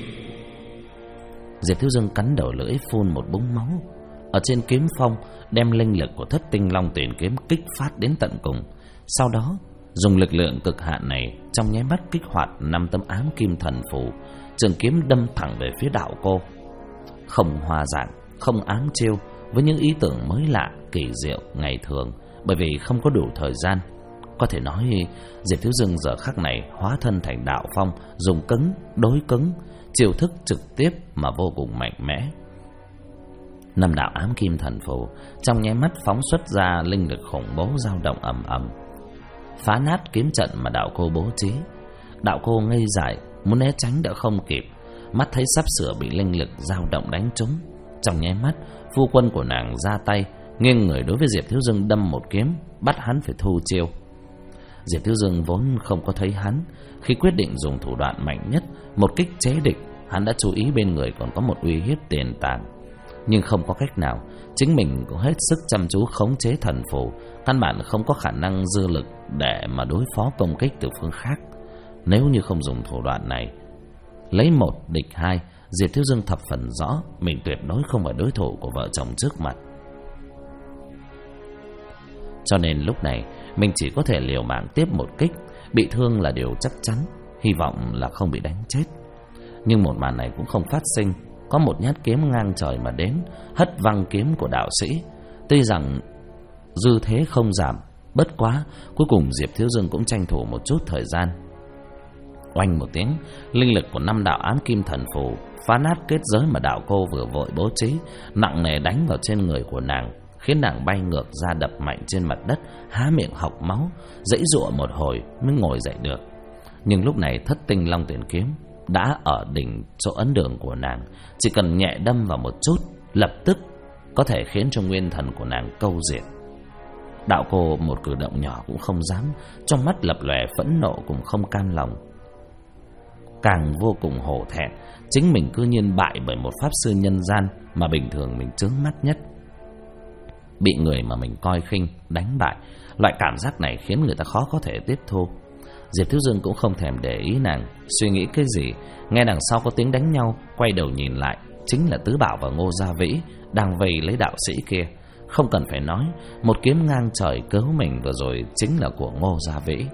Diệp Thiếu Dương cắn đầu lưỡi phun một búng máu. Ở trên kiếm phong đem linh lực của Thất Tinh Long Tuyển kiếm kích phát đến tận cùng. Sau đó dùng lực lượng cực hạn này trong nháy mắt kích hoạt 5 tấm ám kim thần phù, trường kiếm đâm thẳng về phía đạo cô. Không hòa dạng, không ám chiêu, với những ý tưởng mới lạ, kỳ diệu ngày thường, bởi vì không có đủ thời gian. Có thể nói Diệp Thiếu Dương giờ khắc này hóa thân thành Đạo Phong, dùng cứng đối cứng, chiêu thức trực tiếp mà vô cùng mạnh mẽ. 5 đạo ám kim thần phù trong nháy mắt phóng xuất ra linh lực khủng bố dao động ầm ầm, phá nát kiếm trận mà đạo cô bố trí. Đạo cô ngây dại, muốn né tránh đã không kịp, mắt thấy sắp sửa bị linh lực dao động đánh trúng. Trong nháy mắt, phu quân của nàng ra tay, nghiêng người đối với Diệp Thiếu Dương đâm một kiếm, bắt hắn phải thu chiêu. Diệp Thiếu Dương vốn không có thấy hắn, khi quyết định dùng thủ đoạn mạnh nhất, một kích chế địch, hắn đã chú ý bên người còn có một uy hiếp tiềm tàng. Nhưng không có cách nào, chính mình cũng hết sức chăm chú khống chế thần phù, căn bản không có khả năng dư lực để mà đối phó công kích từ phương khác. Nếu như không dùng thủ đoạn này, lấy 1 địch 2, Diệp Thiếu Dương thập phần rõ mình tuyệt đối không phải đối thủ của vợ chồng trước mặt. Cho nên lúc này mình chỉ có thể liều mạng tiếp một kích, bị thương là điều chắc chắn, hy vọng là không bị đánh chết. Nhưng một màn này cũng không phát sinh. Có một nhát kiếm ngang trời mà đến, hất văng kiếm của đạo sĩ. Tuy rằng dư thế không giảm. Bất quá, cuối cùng Diệp Thiếu Dương cũng tranh thủ một chút thời gian. Oanh một tiếng, linh lực của 5 đạo ám kim thần phù phá nát kết giới mà đạo cô vừa vội bố trí, nặng nề đánh vào trên người của nàng, khiến nàng bay ngược ra đập mạnh trên mặt đất, há miệng hộc máu, giãy giụa một hồi mới ngồi dậy được. Nhưng lúc này Thất Tinh Long Tuyển kiếm đã ở đỉnh chỗ ấn đường của nàng, chỉ cần nhẹ đâm vào một chút, lập tức có thể khiến cho nguyên thần của nàng câu diệt. Đạo cô một cử động nhỏ cũng không dám, trong mắt lập lòe phẫn nộ cũng không cam lòng. Càng vô cùng hổ thẹn, chính mình cư nhiên bại bởi một pháp sư nhân gian mà bình thường mình trướng mắt nhất. Bị người mà mình coi khinh đánh bại, loại cảm giác này khiến người ta khó có thể tiếp thu. Diệp Thiếu Dương cũng không thèm để ý nàng suy nghĩ cái gì, nghe đằng sau có tiếng đánh nhau, quay đầu nhìn lại, chính là Tứ Bảo và Ngô Gia Vĩ đang vây lấy đạo sĩ kia. Không cần phải nói, một kiếm ngang trời cứu mình vừa rồi chính là của Ngô Gia Vĩ.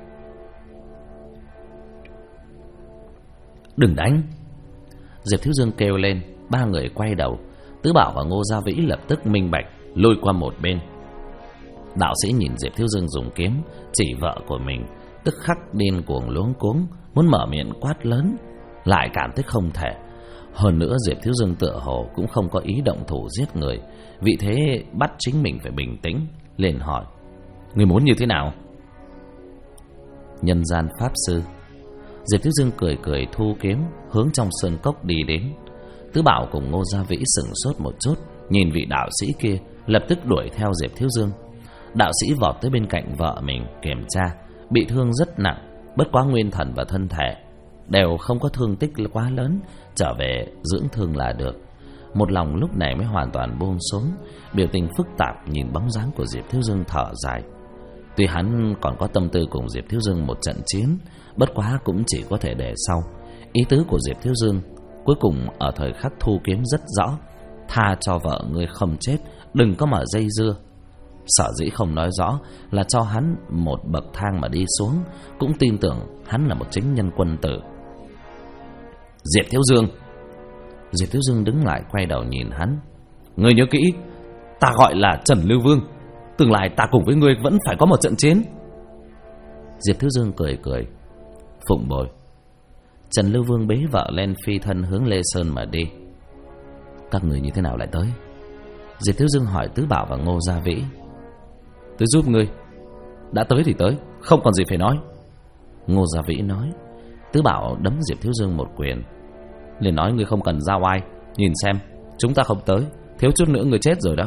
Đừng đánh! Diệp Thiếu Dương kêu lên. Ba người quay đầu, Tứ Bảo và Ngô Gia Vĩ lập tức minh bạch, lùi qua một bên. Đạo sĩ nhìn Diệp Thiếu Dương dùng kiếm chỉ vợ của mình, tức khắc điên cuồng luống cuống, muốn mở miệng quát lớn, lại cảm thấy không thể. Hơn nữa Diệp Thiếu Dương tựa hồ cũng không có ý động thủ giết người, vì thế bắt chính mình phải bình tĩnh, liền hỏi: người muốn như thế nào? Nhân gian pháp sư. Diệp Thiếu Dương cười cười thu kiếm hướng trong sơn cốc đi đến. Tứ Bảo cùng Ngô Gia Vĩ sững sốt một chút, nhìn vị đạo sĩ kia, lập tức đuổi theo Diệp Thiếu Dương. Đạo sĩ vọt tới bên cạnh vợ mình kiểm tra, bị thương rất nặng, bất quá nguyên thần và thân thể đều không có thương tích quá lớn, trở về dưỡng thương là được. Một lòng lúc này mới hoàn toàn buông xuống, biểu tình phức tạp nhìn bóng dáng của Diệp Thiếu Dương thở dài. Tuy hắn còn có tâm tư cùng Diệp Thiếu Dương một trận chiến, bất quá cũng chỉ có thể để sau. Ý tứ của Diệp Thiếu Dương cuối cùng ở thời khắc thu kiếm rất rõ: tha cho vợ ngươi không chết, đừng có mở dây dưa. Sở dĩ không nói rõ là cho hắn một bậc thang mà đi xuống, cũng tin tưởng hắn là một chính nhân quân tử. Diệp Thiếu Dương. Diệp Thiếu Dương đứng lại quay đầu nhìn hắn. Ngươi nhớ kỹ, ta gọi là Trần Lưu Vương, tương lai ta cùng với ngươi vẫn phải có một trận chiến. Diệp Thiếu Dương cười cười. Phụng bồi. Trần Lưu Vương bế vợ lên phi thân hướng Lê Sơn mà đi. Các người như thế nào lại tới? Diệp Thiếu Dương hỏi Tứ Bảo và Ngô Gia Vĩ. Tôi giúp ngươi. Đã tới thì tới, không còn gì phải nói. Ngô Gia Vĩ nói. Tứ Bảo đấm Diệp Thiếu Dương một quyền, liền nói: ngươi không cần giao ai, nhìn xem, chúng ta không tới, thiếu chút nữa ngươi chết rồi đó.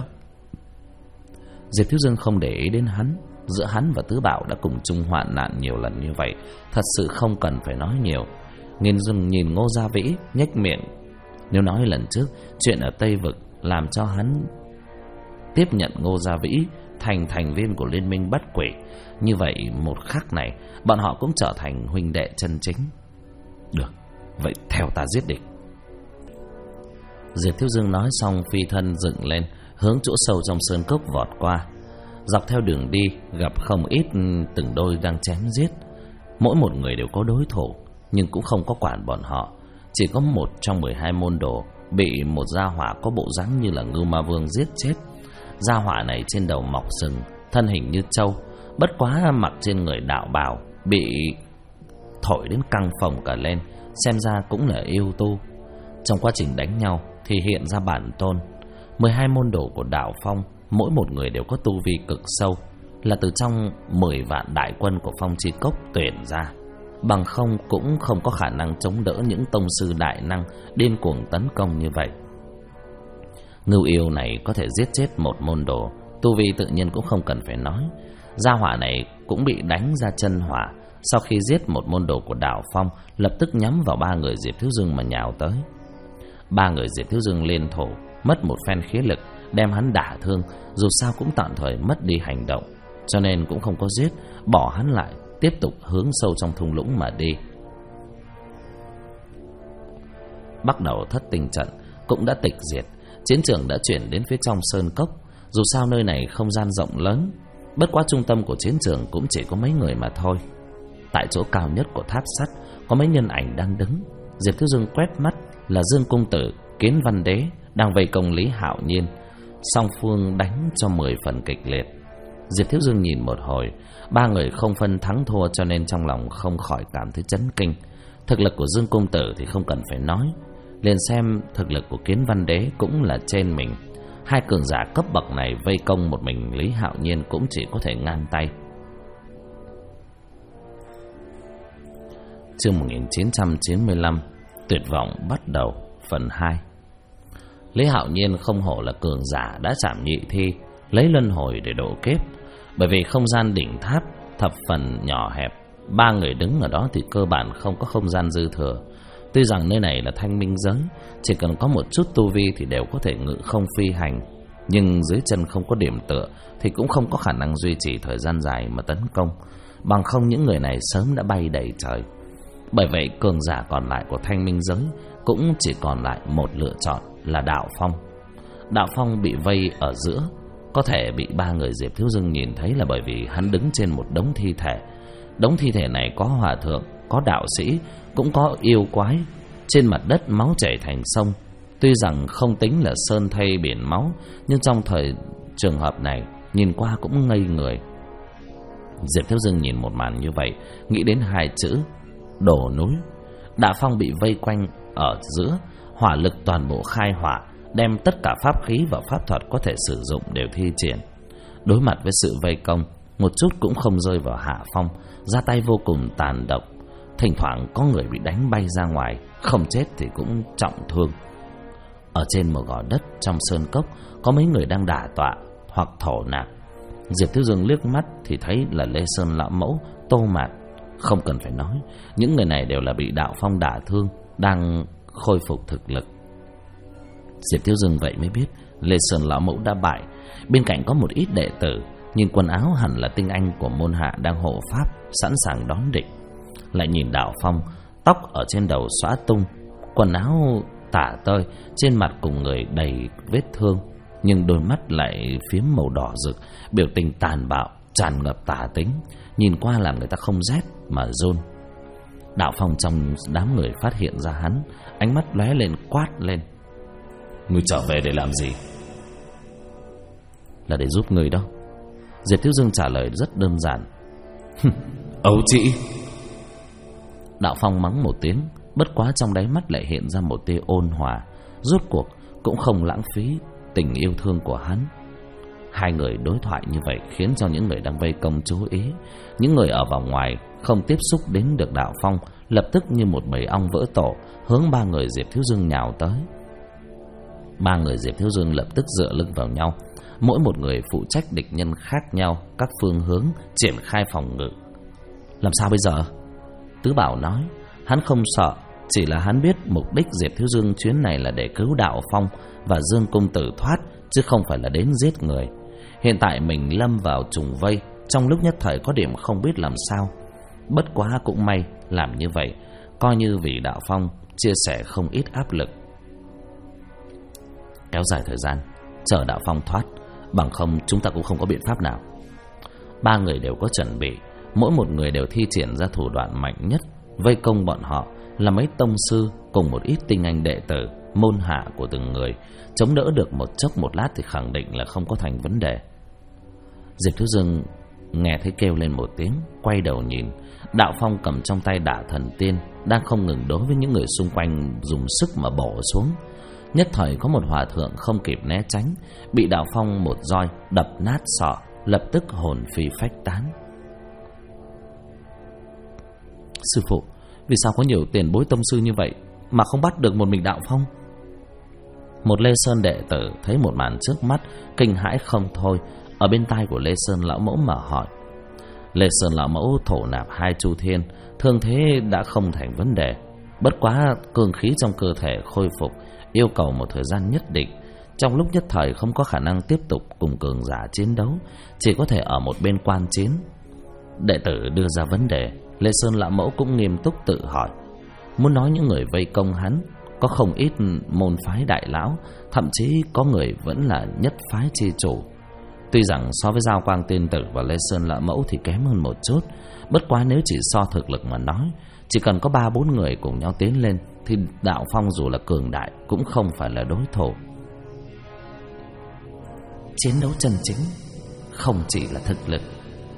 Diệp Thiếu Dương không để ý đến hắn. Giữa hắn và Tứ Bảo đã cùng chung hoạn nạn nhiều lần như vậy, thật sự không cần phải nói nhiều. Nhìn Ngô Gia Vĩ nhếch miệng. Nếu nói lần trước chuyện ở Tây Vực làm cho hắn tiếp nhận Ngô Gia Vĩ thành thành viên của Liên minh Bắt Quỷ, như vậy một khắc này bọn họ cũng trở thành huynh đệ chân chính. Được, vậy theo ta giết địch. Diệp Thiếu Dương nói xong phi thân dựng lên, hướng chỗ sâu trong sơn cốc vọt qua. Dọc theo đường đi gặp không ít từng đôi đang chém giết. Mỗi một người đều có đối thủ, nhưng cũng không có quản bọn họ. Chỉ có một trong 12 môn đồ bị một gia hỏa có bộ dáng như là Ngưu Ma Vương giết chết. Gia hỏa này trên đầu mọc sừng, thân hình như trâu, bất quá mặc trên người đạo bào bị thổi đến căng phồng cả lên, xem ra cũng là yêu tu. Trong quá trình đánh nhau thì hiện ra bản tôn. 12 môn đồ của Đạo Phong, mỗi một người đều có tu vi cực sâu, là từ trong 10 vạn đại quân của Phong Chi Cốc tuyển ra, bằng không cũng không có khả năng chống đỡ những tông sư đại năng điên cuồng tấn công như vậy. Ngưu yêu này có thể giết chết một môn đồ, tu vi tự nhiên cũng không cần phải nói. Gia hỏa này cũng bị đánh ra chân hỏa, sau khi giết một môn đồ của Đạo Phong, lập tức nhắm vào 3 người Diệp Thiếu Dương mà nhào tới. 3 người Diệp Thiếu Dương liên thủ, mất một phen khí lực, đem hắn đả thương. Dù sao cũng tạm thời mất đi hành động, cho nên cũng không có giết, bỏ hắn lại, tiếp tục hướng sâu trong thung lũng mà đi. Bắt đầu Thất Tinh trận cũng đã tịch diệt, chiến trường đã chuyển đến phía trong sơn cốc. Dù sao nơi này không gian rộng lớn, bất quá trung tâm của chiến trường cũng chỉ có mấy người mà thôi. Tại chỗ cao nhất của tháp sắt có mấy nhân ảnh đang đứng. Diệp Thiếu Dương quét mắt là Dương Cung Tử, Kiến Văn Đế đang vây công Lý Hạo Nhiên. Song phương đánh cho 10 phần kịch liệt. Diệp Thiếu Dương nhìn một hồi, ba người không phân thắng thua, cho nên trong lòng không khỏi cảm thấy chấn kinh. Thực lực của Dương công tử thì không cần phải nói, liền xem thực lực của Kiến Văn Đế cũng là trên mình. Hai cường giả cấp bậc này vây công một mình Lý Hạo Nhiên cũng chỉ có thể ngang tay. Chương 1995, tuyệt vọng bắt đầu, phần 2. Lý Hạo Nhiên không hổ là cường giả đã chạm nhị thi, lấy luân hồi để độ kiếp. Bởi vì không gian đỉnh tháp thập phần nhỏ hẹp, ba người đứng ở đó thì cơ bản không có không gian dư thừa. Tuy rằng nơi này là thanh minh giới, chỉ cần có một chút tu vi thì đều có thể ngự không phi hành, nhưng dưới chân không có điểm tựa thì cũng không có khả năng duy trì thời gian dài mà tấn công. Bằng không những người này sớm đã bay đầy trời. Bởi vậy cường giả còn lại của thanh minh giới cũng chỉ còn lại một lựa chọn là Đạo Phong. Đạo Phong bị vây ở giữa, có thể bị ba người Diệp Thiếu Dương nhìn thấy là bởi vì hắn đứng trên một đống thi thể. Đống thi thể này có hòa thượng, có đạo sĩ, cũng có yêu quái. Trên mặt đất máu chảy thành sông. Tuy rằng không tính là sơn thay biển máu, nhưng trong trường hợp này nhìn qua cũng ngây người. Diệp Thiếu Dương nhìn một màn như vậy, nghĩ đến hai chữ đổ núi. Đạo Phong bị vây quanh ở giữa, hỏa lực toàn bộ khai hỏa, đem tất cả pháp khí và pháp thuật có thể sử dụng đều thi triển. Đối mặt với sự vây công, một chút cũng không rơi vào hạ phong, ra tay vô cùng tàn độc. Thỉnh thoảng có người bị đánh bay ra ngoài, không chết thì cũng trọng thương. Ở trên một gò đất trong sơn cốc, có mấy người đang đả tọa hoặc thổ nạp. Diệp Thiếu Dương liếc mắt thì thấy là Lê Sơn Lão Mẫu, Tô Mạt. Không cần phải nói, những người này đều là bị Đạo Phong đả thương, đang khôi phục thực lực. Diệp Thiếu Dương vậy mới biết Lê Sơn Lão Mẫu đã bại. Bên cạnh có một ít đệ tử, nhìn quần áo hẳn là tinh anh của môn hạ đang hộ pháp, sẵn sàng đón địch. Lại nhìn Đạo Phong, tóc ở trên đầu xõa tung, quần áo tả tơi, trên mặt cùng người đầy vết thương, nhưng đôi mắt lại phiếm màu đỏ rực, biểu tình tàn bạo, tràn ngập tà tính, nhìn qua làm người ta không rét mà run. Đạo Phong trong đám người phát hiện ra hắn, ánh mắt lóe lên, quát lên: "Ngươi trở về để làm gì?" "Là để giúp người đó." Diệp Thiếu Dương trả lời rất đơn giản. "Ấu trĩ!" Đạo Phong mắng một tiếng, bất quá trong đáy mắt lại hiện ra một tia ôn hòa. Rốt cuộc cũng không lãng phí tình yêu thương của hắn. Hai người đối thoại như vậy khiến cho những người đang vây công chú ý. Những người ở vòng ngoài không tiếp xúc đến được Đạo Phong, lập tức như một bầy ong vỡ tổ, hướng ba người Diệp Thiếu Dương nhào tới. Ba người Diệp Thiếu Dương lập tức dựa lưng vào nhau, mỗi một người phụ trách địch nhân khác nhau, các phương hướng triển khai phòng ngự. "Làm sao bây giờ?" Tứ Bảo nói. Hắn không sợ, chỉ là hắn biết mục đích Diệp Thiếu Dương chuyến này là để cứu Đạo Phong và Dương công tử thoát, chứ không phải là đến giết người. Hiện tại mình lâm vào trùng vây, trong lúc nhất thời có điểm không biết làm sao. Bất quá cũng may làm như vậy, coi như vì Đạo Phong chia sẻ không ít áp lực. Kéo dài thời gian, chờ Đạo Phong thoát, bằng không chúng ta cũng không có biện pháp nào. Ba người đều có chuẩn bị, mỗi một người đều thi triển ra thủ đoạn mạnh nhất. Vây công bọn họ là mấy tông sư cùng một ít tinh anh đệ tử, môn hạ của từng người. Chống đỡ được một chốc một lát thì khẳng định là không có thành vấn đề. Diệp Thiếu Dương nghe thấy kêu lên một tiếng, quay đầu nhìn. Đạo Phong cầm trong tay Đả Thần Tiên, đang không ngừng đối với những người xung quanh dùng sức mà bổ xuống. Nhất thời có một hòa thượng không kịp né tránh, bị Đạo Phong một roi đập nát sọ, lập tức hồn phi phách tán. "Sư phụ, vì sao có nhiều tiền bối tông sư như vậy mà không bắt được một mình Đạo Phong?" Một Lê Sơn đệ tử thấy một màn trước mắt, kinh hãi không thôi, ở bên tai của Lê Sơn Lão Mẫu mà hỏi. Lê Sơn Lão Mẫu thổ nạp 2 chu thiên, thương thế đã không thành vấn đề. Bất quá cương khí trong cơ thể khôi phục yêu cầu một thời gian nhất định. Trong lúc nhất thời không có khả năng tiếp tục cùng cường giả chiến đấu, chỉ có thể ở một bên quan chiến. Đệ tử đưa ra vấn đề, Lê Sơn Lão Mẫu cũng nghiêm túc tự hỏi. Muốn nói những người vây công hắn có không ít môn phái đại lão, thậm chí có người vẫn là nhất phái chi chủ. Tuy rằng so với Giao Quang Tiên Tử và Lê Sơn Lão Mẫu thì kém hơn một chút, bất quá nếu chỉ so thực lực mà nói, chỉ cần có 3-4 người cùng nhau tiến lên thì Đạo Phong dù là cường đại cũng không phải là đối thủ. Chiến đấu chân chính không chỉ là thực lực.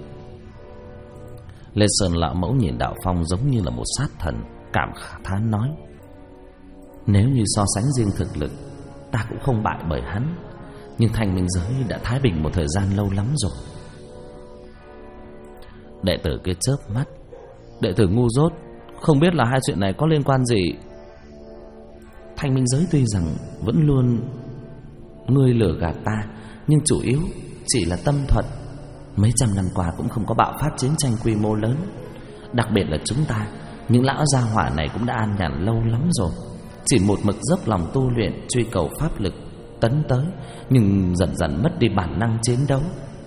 Lê Sơn lão mẫu nhìn Đạo Phong giống như là một sát thần, cảm thán nói: nếu như so sánh riêng thực lực, ta cũng không bại bởi hắn, nhưng Thanh Minh giới đã thái bình một thời gian lâu lắm rồi. Đệ tử kia chớp mắt: đệ tử ngu dốt, không biết là hai chuyện này có liên quan gì. Thanh Minh giới tuy rằng vẫn luôn ngươi lừa gạt ta, nhưng chủ yếu chỉ là tâm thuật. Mấy trăm năm qua cũng không có bạo phát chiến tranh quy mô lớn. Đặc biệt là chúng ta, những lão gia hỏa này cũng đã an nhàn lâu lắm rồi, chỉ một mực dốc lòng tu luyện, truy cầu pháp lực tấn tới, nhưng dần dần mất đi bản năng chiến đấu.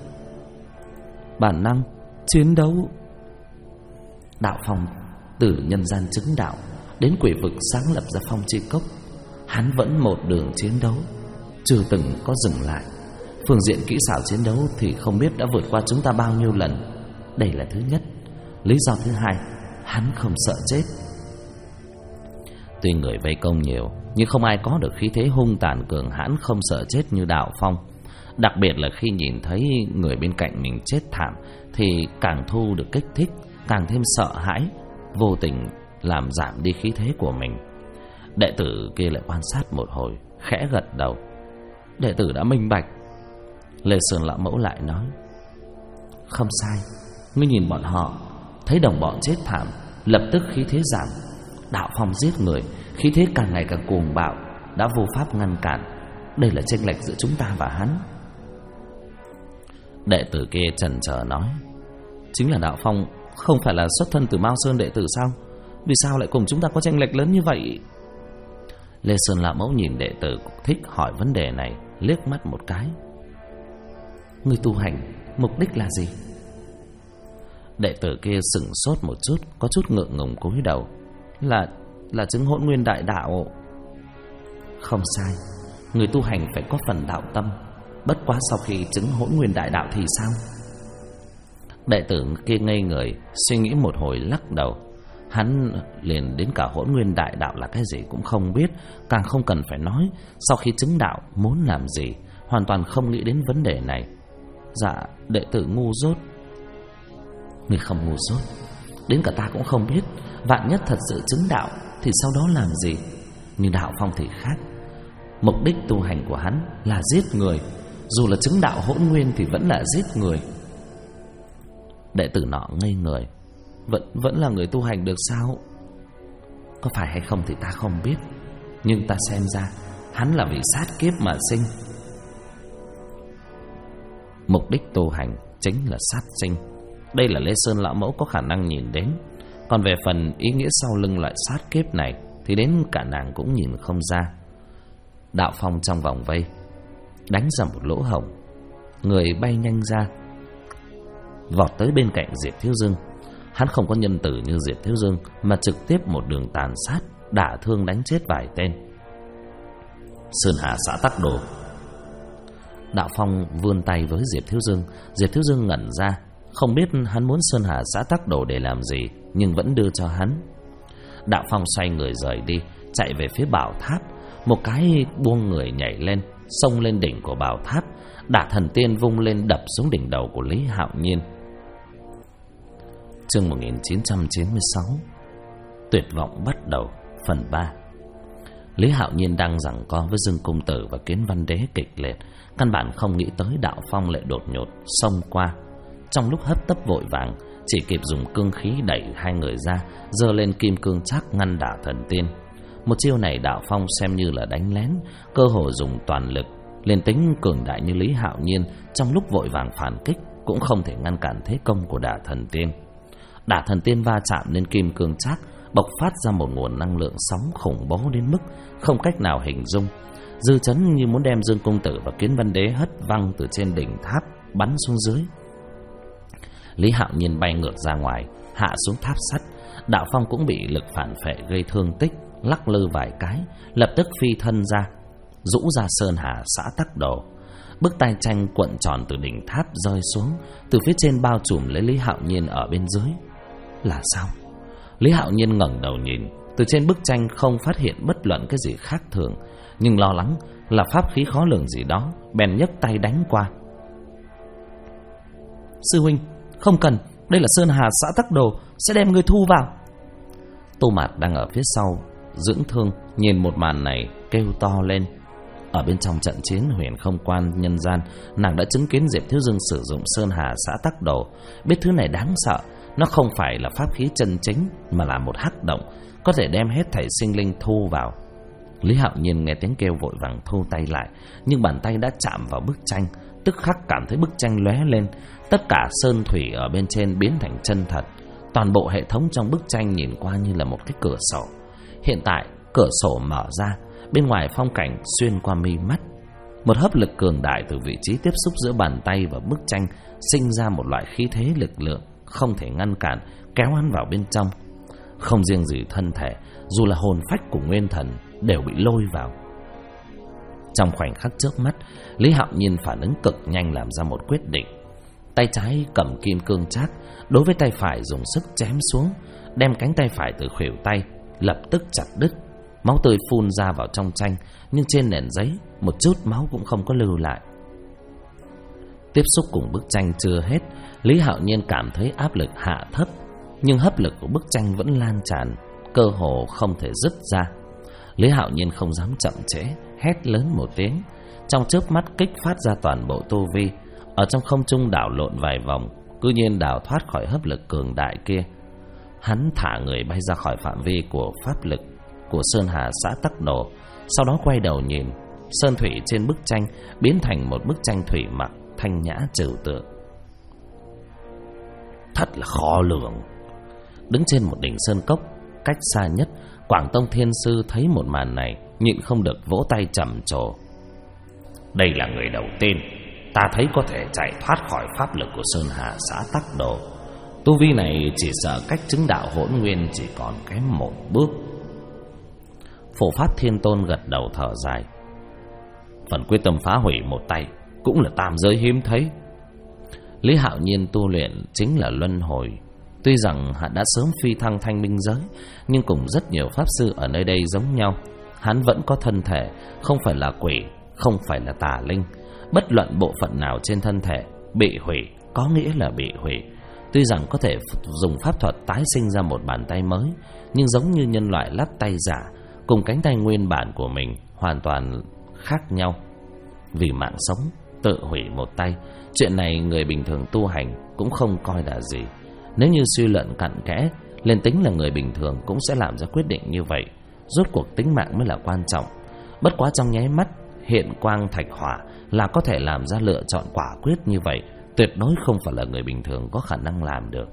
Bản năng chiến đấu? Đạo Phong từ nhân gian chứng đạo đến quỷ vực sáng lập ra Phong Chi Cốc, hắn vẫn một đường chiến đấu, chưa từng có dừng lại. Phương diện kỹ xảo chiến đấu thì không biết đã vượt qua chúng ta bao nhiêu lần. Đây là thứ nhất. Lý do thứ hai, hắn không sợ chết. Tuy người vây công nhiều, nhưng không ai có được khí thế hung tàn cường hãn không sợ chết như Đạo Phong. Đặc biệt là khi nhìn thấy người bên cạnh mình chết thảm thì càng thu được kích thích, càng thêm sợ hãi, vô tình làm giảm đi khí thế của mình. Đệ tử kia lại quan sát một hồi, khẽ gật đầu: đệ tử đã minh bạch. Lê Sơn lão mẫu lại nói: không sai, ngươi nhìn bọn họ, thấy đồng bọn chết thảm, lập tức khí thế giảm. Đạo Phong giết người, khí thế càng ngày càng cuồng bạo, đã vô pháp ngăn cản. Đây là chênh lệch giữa chúng ta và hắn. Đệ tử kia chần chờ nói: chính là Đạo Phong không phải là xuất thân từ Mao Sơn đệ tử sao? Vì sao lại cùng chúng ta có chênh lệch lớn như vậy? Lê Sơn lão mẫu nhìn đệ tử thích hỏi vấn đề này, liếc mắt một cái: ngươi tu hành mục đích là gì? Đệ tử kia sững sốt một chút, có chút ngượng ngùng cúi đầu: là chứng hỗn nguyên đại đạo. Không sai, người tu hành phải có phần đạo tâm, bất quá sau khi chứng hỗn nguyên đại đạo thì sao? Đệ tử kia ngây người, suy nghĩ một hồi lắc đầu. Hắn liền đến cả hỗn nguyên đại đạo là cái gì cũng không biết, càng không cần phải nói sau khi chứng đạo muốn làm gì, hoàn toàn không nghĩ đến vấn đề này. Dạ, đệ tử ngu dốt. Người không ngu dốt, đến cả ta cũng không biết. Vạn nhất thật sự chứng đạo thì sau đó làm gì? Nhưng Đạo Phong thì khác. Mục đích tu hành của hắn là giết người, dù là chứng đạo hỗn nguyên thì vẫn là giết người. Đệ tử nọ ngây người: Vẫn là người tu hành được sao? Có phải hay không thì ta không biết, nhưng ta xem ra hắn là vì sát kiếp mà sinh. Mục đích tu hành chính là sát sinh. Đây là Lê Sơn lão mẫu có khả năng nhìn đến. Còn về phần ý nghĩa sau lưng loại sát kiếp này thì đến cả nàng cũng nhìn không ra. Đạo Phong trong vòng vây đánh ra một lỗ hổng, người bay nhanh ra, vọt tới bên cạnh Diệp Thiếu Dương. Hắn không có nhân tử như Diệp Thiếu Dương, mà trực tiếp một đường tàn sát, đả thương đánh chết vài tên. Sơn Hà xã tắc đồ. Đạo Phong vươn tay với Diệp Thiếu Dương. Diệp Thiếu Dương ngẩn ra, không biết hắn muốn Sơn Hà xã tắc đồ để làm gì, nhưng vẫn đưa cho hắn. Đạo Phong xoay người rời đi, chạy về phía bảo tháp. Một cái buông người nhảy lên, xông lên đỉnh của bảo tháp. Đả thần tiên vung lên đập xuống đỉnh đầu của Lý Hạo Nhiên. Chương 1996. Tuyệt vọng bắt đầu, phần 3. Lý Hạo Nhiên đang giằng co với Dương Công Tử và Kiến Văn Đế kịch liệt, căn bản không nghĩ tới Đạo Phong lại đột nhột xông qua. Trong lúc hấp tấp vội vàng, chỉ kịp dùng cương khí đẩy hai người ra, giơ lên kim cương trác ngăn Đả thần tiên. Một chiêu này Đạo Phong xem như là đánh lén, cơ hồ dùng toàn lực. Liền tính cường đại như Lý Hạo Nhiên, trong lúc vội vàng phản kích cũng không thể ngăn cản thế công của Đả thần tiên. Đả thần tiên va chạm lên kim cương trác, bộc phát ra một nguồn năng lượng sóng khủng bố đến mức không cách nào hình dung. Dư chấn như muốn đem Dương Công Tử và Kiến Văn Đế hất văng từ trên đỉnh tháp bắn xuống dưới. Lý Hạo Nhiên bay ngược ra ngoài, hạ xuống tháp sắt. Đạo Phong cũng bị lực phản phệ gây thương tích, lắc lư vài cái, lập tức phi thân ra, rũ ra Sơn Hà xã tắc đồ. Bức tay tranh cuộn tròn từ đỉnh tháp rơi xuống, từ phía trên bao trùm lấy Lý Hạo Nhiên ở bên dưới. Là sao? Lý Hạo Nhiên ngẩng đầu nhìn, từ trên bức tranh không phát hiện bất luận cái gì khác thường, nhưng lo lắng là pháp khí khó lường gì đó, bèn nhấc tay đánh qua. Sư huynh, không cần, đây là Sơn Hà xã Tắc Đồ, sẽ đem ngươi thu vào. Tô Mạt đang ở phía sau dưỡng thương, nhìn một màn này kêu to lên. Ở bên trong trận chiến huyền không quan nhân gian, nàng đã chứng kiến Diệp Thiếu Dương sử dụng Sơn Hà xã Tắc Đồ, biết thứ này đáng sợ. Nó không phải là pháp khí chân chính, mà là một hắc động, có thể đem hết thảy sinh linh thu vào. Lý Hạo Nhiên nghe tiếng kêu vội vàng thu tay lại, nhưng bàn tay đã chạm vào bức tranh, tức khắc cảm thấy bức tranh lóe lên. Tất cả sơn thủy ở bên trên biến thành chân thật. Toàn bộ hệ thống trong bức tranh nhìn qua như là một cái cửa sổ. Hiện tại cửa sổ mở ra, bên ngoài phong cảnh xuyên qua mi mắt. Một hấp lực cường đại từ vị trí tiếp xúc giữa bàn tay và bức tranh sinh ra một loại khí thế lực lượng không thể ngăn cản, kéo hắn vào bên trong. Không riêng gì thân thể, dù là hồn phách của nguyên thần đều bị lôi vào. Trong khoảnh khắc trước mắt, Lý Hạo Nhiên phản ứng cực nhanh, làm ra một quyết định. Tay trái cầm kim cương trác, đối với tay phải dùng sức chém xuống, đem cánh tay phải từ khuỷu tay lập tức chặt đứt. Máu tươi phun ra vào trong tranh, nhưng trên nền giấy một chút máu cũng không có lưu lại. Tiếp xúc cùng bức tranh chưa hết, Lý Hạo Nhiên cảm thấy áp lực hạ thấp, nhưng hấp lực của bức tranh vẫn lan tràn, cơ hồ không thể dứt ra. Lý Hạo Nhiên không dám chậm trễ, hét lớn một tiếng, trong chớp mắt kích phát ra toàn bộ tu vi, ở trong không trung đảo lộn vài vòng, cư nhiên đào thoát khỏi hấp lực cường đại kia. Hắn thả người bay ra khỏi phạm vi của pháp lực của Sơn Hà xã Tắc Đồ, sau đó quay đầu nhìn, sơn thủy trên bức tranh biến thành một bức tranh thủy mặc thanh nhã trừu tượng. Thật là khó lường. Đứng trên một đỉnh sơn cốc cách xa nhất, Quảng Tông Thiên Sư thấy một màn này, nhịn không được vỗ tay trầm trồ. Đây là người đầu tiên ta thấy có thể chạy thoát khỏi pháp lực của Sơn Hà xã Tắc Đồ. Tu vi này chỉ sợ cách chứng đạo hỗn nguyên chỉ còn kém một bước. Phổ Pháp Thiên Tôn gật đầu thở dài. Phần quyết tâm phá hủy một tay cũng là tam giới hiếm thấy. Lý Hạo Nhiên tu luyện chính là luân hồi. Tuy rằng hắn đã sớm phi thăng thanh minh giới, nhưng cùng rất nhiều pháp sư ở nơi đây giống nhau, hắn vẫn có thân thể, không phải là quỷ, không phải là tà linh. Bất luận bộ phận nào trên thân thể bị hủy có nghĩa là bị hủy. Tuy rằng có thể dùng pháp thuật tái sinh ra một bàn tay mới, nhưng giống như nhân loại lắp tay giả, cùng cánh tay nguyên bản của mình hoàn toàn khác nhau. Vì mạng sống tự hủy một tay, chuyện này người bình thường tu hành cũng không coi là gì. Nếu như suy luận cặn kẽ, liền tính là người bình thường cũng sẽ làm ra quyết định như vậy. Rốt cuộc tính mạng mới là quan trọng. Bất quá trong nháy mắt hiện quang thạch hỏa là có thể làm ra lựa chọn quả quyết như vậy, tuyệt đối không phải là người bình thường có khả năng làm được.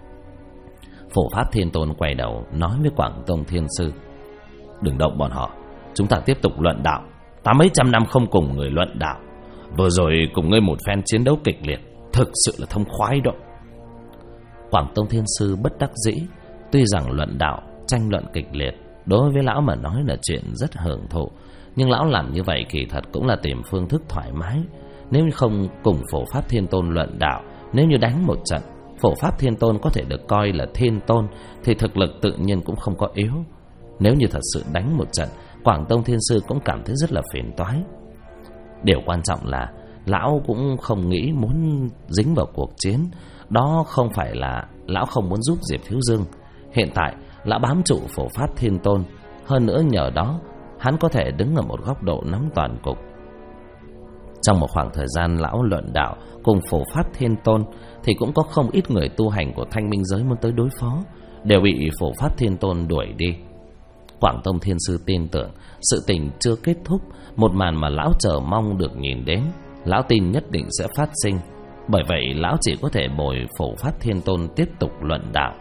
Phổ Pháp Thiên Tôn quay đầu nói với Quảng Tông Thiên Sư: Đừng động bọn họ, chúng ta tiếp tục luận đạo. Ta mấy trăm năm không cùng người luận đạo, vừa rồi cùng ngươi một phen chiến đấu kịch liệt, thực sự là thông khoái đó. Quảng Tông Thiên Sư bất đắc dĩ. Tuy rằng luận đạo, tranh luận kịch liệt đối với lão mà nói là chuyện rất hưởng thụ, nhưng lão làm như vậy kỳ thật cũng là tìm phương thức thoải mái. Nếu như không cùng Phổ Pháp Thiên Tôn luận đạo, nếu như đánh một trận, Phổ Pháp Thiên Tôn có thể được coi là thiên tôn, thì thực lực tự nhiên cũng không có yếu. Nếu như thật sự đánh một trận, Quảng Tông Thiên Sư cũng cảm thấy rất là phiền toái. Điều quan trọng là lão cũng không nghĩ muốn dính vào cuộc chiến. Đó không phải là lão không muốn giúp Diệp Thiếu Dương. Hiện tại lão bám trụ Phổ Pháp Thiên Tôn, hơn nữa nhờ đó hắn có thể đứng ở một góc độ nắm toàn cục. Trong một khoảng thời gian lão luận đạo cùng Phổ Pháp Thiên Tôn, thì cũng có không ít người tu hành của thanh minh giới muốn tới đối phó, đều bị Phổ Pháp Thiên Tôn đuổi đi. Quảng Tông Thiên Sư tin tưởng sự tình chưa kết thúc, một màn mà lão chờ mong được nhìn đến, lão tin nhất định sẽ phát sinh. Bởi vậy lão chỉ có thể bồi Phổ Pháp Thiên Tôn tiếp tục luận đạo.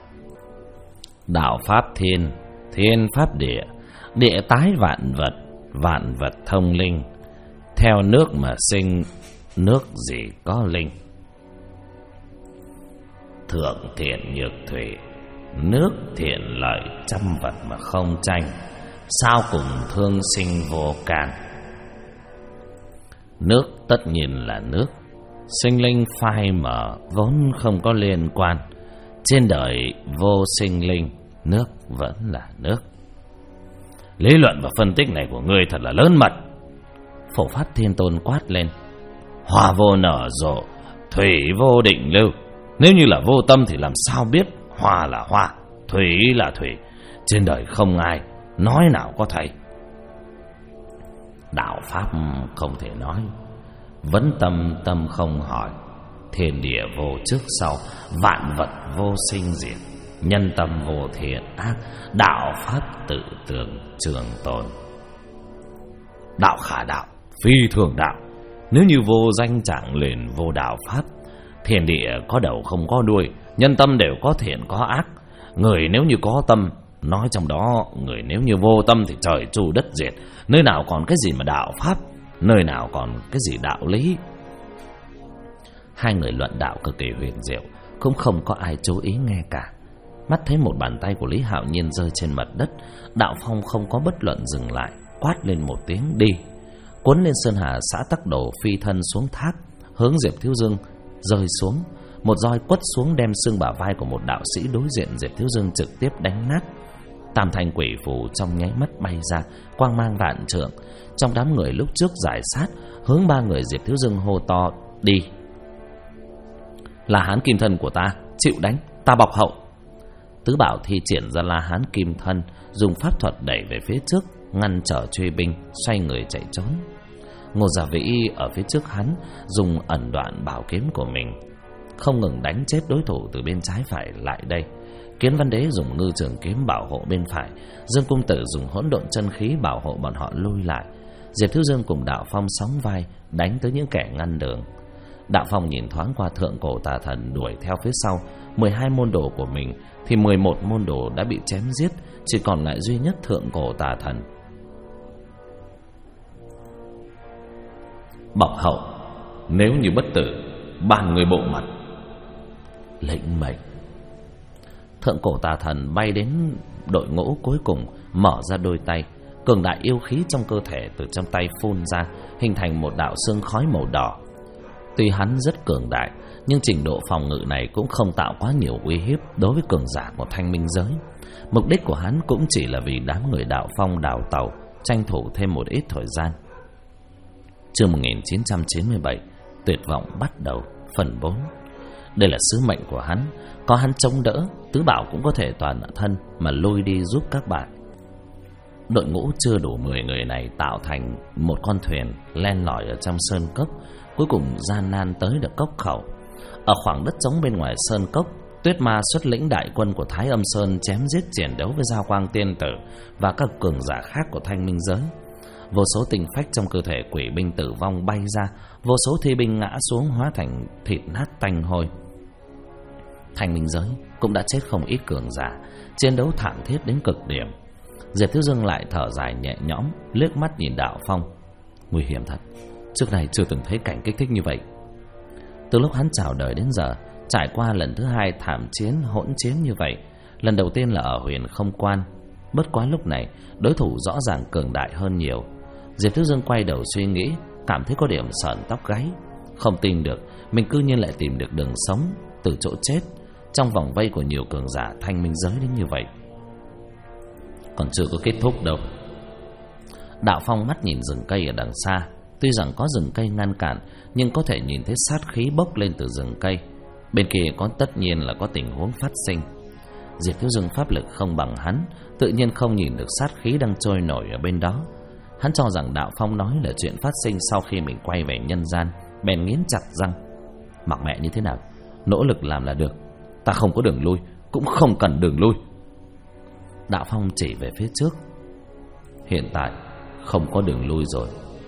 Đạo pháp thiên, thiên pháp địa, địa tái vạn vật, vạn vật thông linh. Theo nước mà sinh, nước gì có linh. Thượng thiện nhược thủy, nước thiện lợi trăm vật mà không tranh. Sao cùng thương sinh vô can. Nước tất nhiên là nước, sinh linh phai mờ vốn không có liên quan. Trên đời vô sinh linh, nước vẫn là nước. Lý luận và phân tích này của ngươi thật là lớn mật. Phổ Pháp Thiên Tôn quát lên: Hoa vô nở rộ, Thủy vô định lưu. Nếu như là vô tâm thì làm sao biết hoa là hoa, thủy là thủy. Trên đời không ai nói nào có thầy. Đạo pháp không thể nói, vấn tâm tâm không hỏi. Thiên địa vô trước sau, vạn vật vô sinh diệt. Nhân tâm vô thiện ác, đạo pháp tự tường trường tồn. Đạo khả đạo, phi thường đạo. Nếu như vô danh chẳng liền vô đạo pháp. Thiên địa có đầu không có đuôi, nhân tâm đều có thiện có ác. Người nếu như có tâm, nói trong đó, người nếu như vô tâm thì trời tru đất diệt. Nơi nào còn cái gì mà đạo pháp, nơi nào còn cái gì đạo lý. Hai người luận đạo cực kỳ huyền diệu, cũng không có ai chú ý nghe cả. Mắt thấy một bàn tay của Lý Hạo Nhiên rơi trên mặt đất, Đạo Phong không có bất luận dừng lại, quát lên một tiếng đi. Cuốn lên Sơn Hà xã Tắc Đồ phi thân xuống thác, hướng Diệp Thiếu Dương rơi xuống. Một roi quất xuống đem xương bả vai của một đạo sĩ đối diện Diệp Thiếu Dương trực tiếp đánh nát. Tam thanh quỷ phù trong nháy mắt bay ra, quang mang vạn trượng. Trong đám người lúc trước giải sát, hướng ba người Diệp Thiếu Dương hô to đi. La Hán Kim Thân của ta, chịu đánh, ta bọc hậu. Tứ Bảo thi triển ra La Hán Kim Thân, dùng pháp thuật đẩy về phía trước, ngăn trở truy binh, xoay người chạy trốn. Ngô Gia Vĩ ở phía trước hắn, dùng ẩn đoạn bảo kiếm của mình, không ngừng đánh chết đối thủ từ bên trái phải lại đây. Kiến Văn Đế dùng ngư trường kiếm bảo hộ bên phải, Dương Cung Tử dùng hỗn độn chân khí bảo hộ bọn họ lui lại. Diệp Thiếu Dương cùng Đạo Phong sóng vai đánh tới những kẻ ngăn đường. Đạo Phong nhìn thoáng qua Thượng Cổ Tà Thần đuổi theo phía sau, 12 môn đồ của mình thì 11 môn đồ đã bị chém giết, chỉ còn lại duy nhất Thượng Cổ Tà Thần. Bọc hậu, nếu như bất tử, ban người bộ mặt. Lệnh mệnh. Thượng Cổ Tà Thần bay đến đội ngũ cuối cùng, mở ra đôi tay, cường đại yêu khí trong cơ thể từ trong tay phun ra, hình thành một đạo xương khói màu đỏ. Tuy hắn rất cường đại, nhưng trình độ phòng ngự này cũng không tạo quá nhiều uy hiếp đối với cường giả của Thanh Minh giới. Mục đích của hắn cũng chỉ là vì đám người Đạo Phong đào tàu, tranh thủ thêm một ít thời gian. Chương 1997, Tuyệt vọng bắt đầu, phần 4. Đây là sứ mệnh của hắn, có hắn chống đỡ, Tứ Bảo cũng có thể toàn thân mà lôi đi giúp các bạn. Đội ngũ chưa đủ 10 người này tạo thành một con thuyền len lỏi ở trong sơn cốc, cuối cùng gian nan tới được cốc khẩu. Ở khoảng đất trống bên ngoài sơn cốc, Tuyết Ma xuất lĩnh đại quân của Thái Âm Sơn chém giết chiến đấu với Giao Quang Tiên Tử và các cường giả khác của Thanh Minh giới. Vô số tinh phách trong cơ thể quỷ binh tử vong bay ra, vô số thi binh ngã xuống hóa thành thịt nát tanh hôi. Thanh Minh giới cũng đã chết không ít cường giả, chiến đấu thảm thiết đến cực điểm. Diệp Thiếu Dương lại thở dài nhẹ nhõm, liếc mắt nhìn Đạo Phong. Nguy hiểm thật, trước này chưa từng thấy cảnh kích thích như vậy. Từ lúc hắn chào đời đến giờ, trải qua lần thứ 2 thảm chiến hỗn chiến như vậy. Lần đầu tiên là ở Huyền Không Quan, bất quá lúc này đối thủ rõ ràng cường đại hơn nhiều. Diệp Thiếu Dương quay đầu suy nghĩ, cảm thấy có điểm sởn tóc gáy. Không tin được mình cư nhiên lại tìm được đường sống từ chỗ chết trong vòng vây của nhiều cường giả Thanh Minh giới đến như vậy. Còn chưa có kết thúc đâu. Đạo Phong mắt nhìn rừng cây ở đằng xa. Tuy rằng có rừng cây ngăn cản, nhưng có thể nhìn thấy sát khí bốc lên từ rừng cây. Bên kia có tất nhiên là có tình huống phát sinh. Diệp Thiếu Dương pháp lực không bằng hắn, tự nhiên không nhìn được sát khí đang trôi nổi ở bên đó. Hắn cho rằng Đạo Phong nói là chuyện phát sinh sau khi mình quay về nhân gian, bèn nghiến chặt răng. Mặc mẹ như thế nào, nỗ lực làm là được. Ta không có đường lui, cũng không cần đường lui. Đạo Phong chỉ về phía trước. Hiện tại không có đường lui rồi.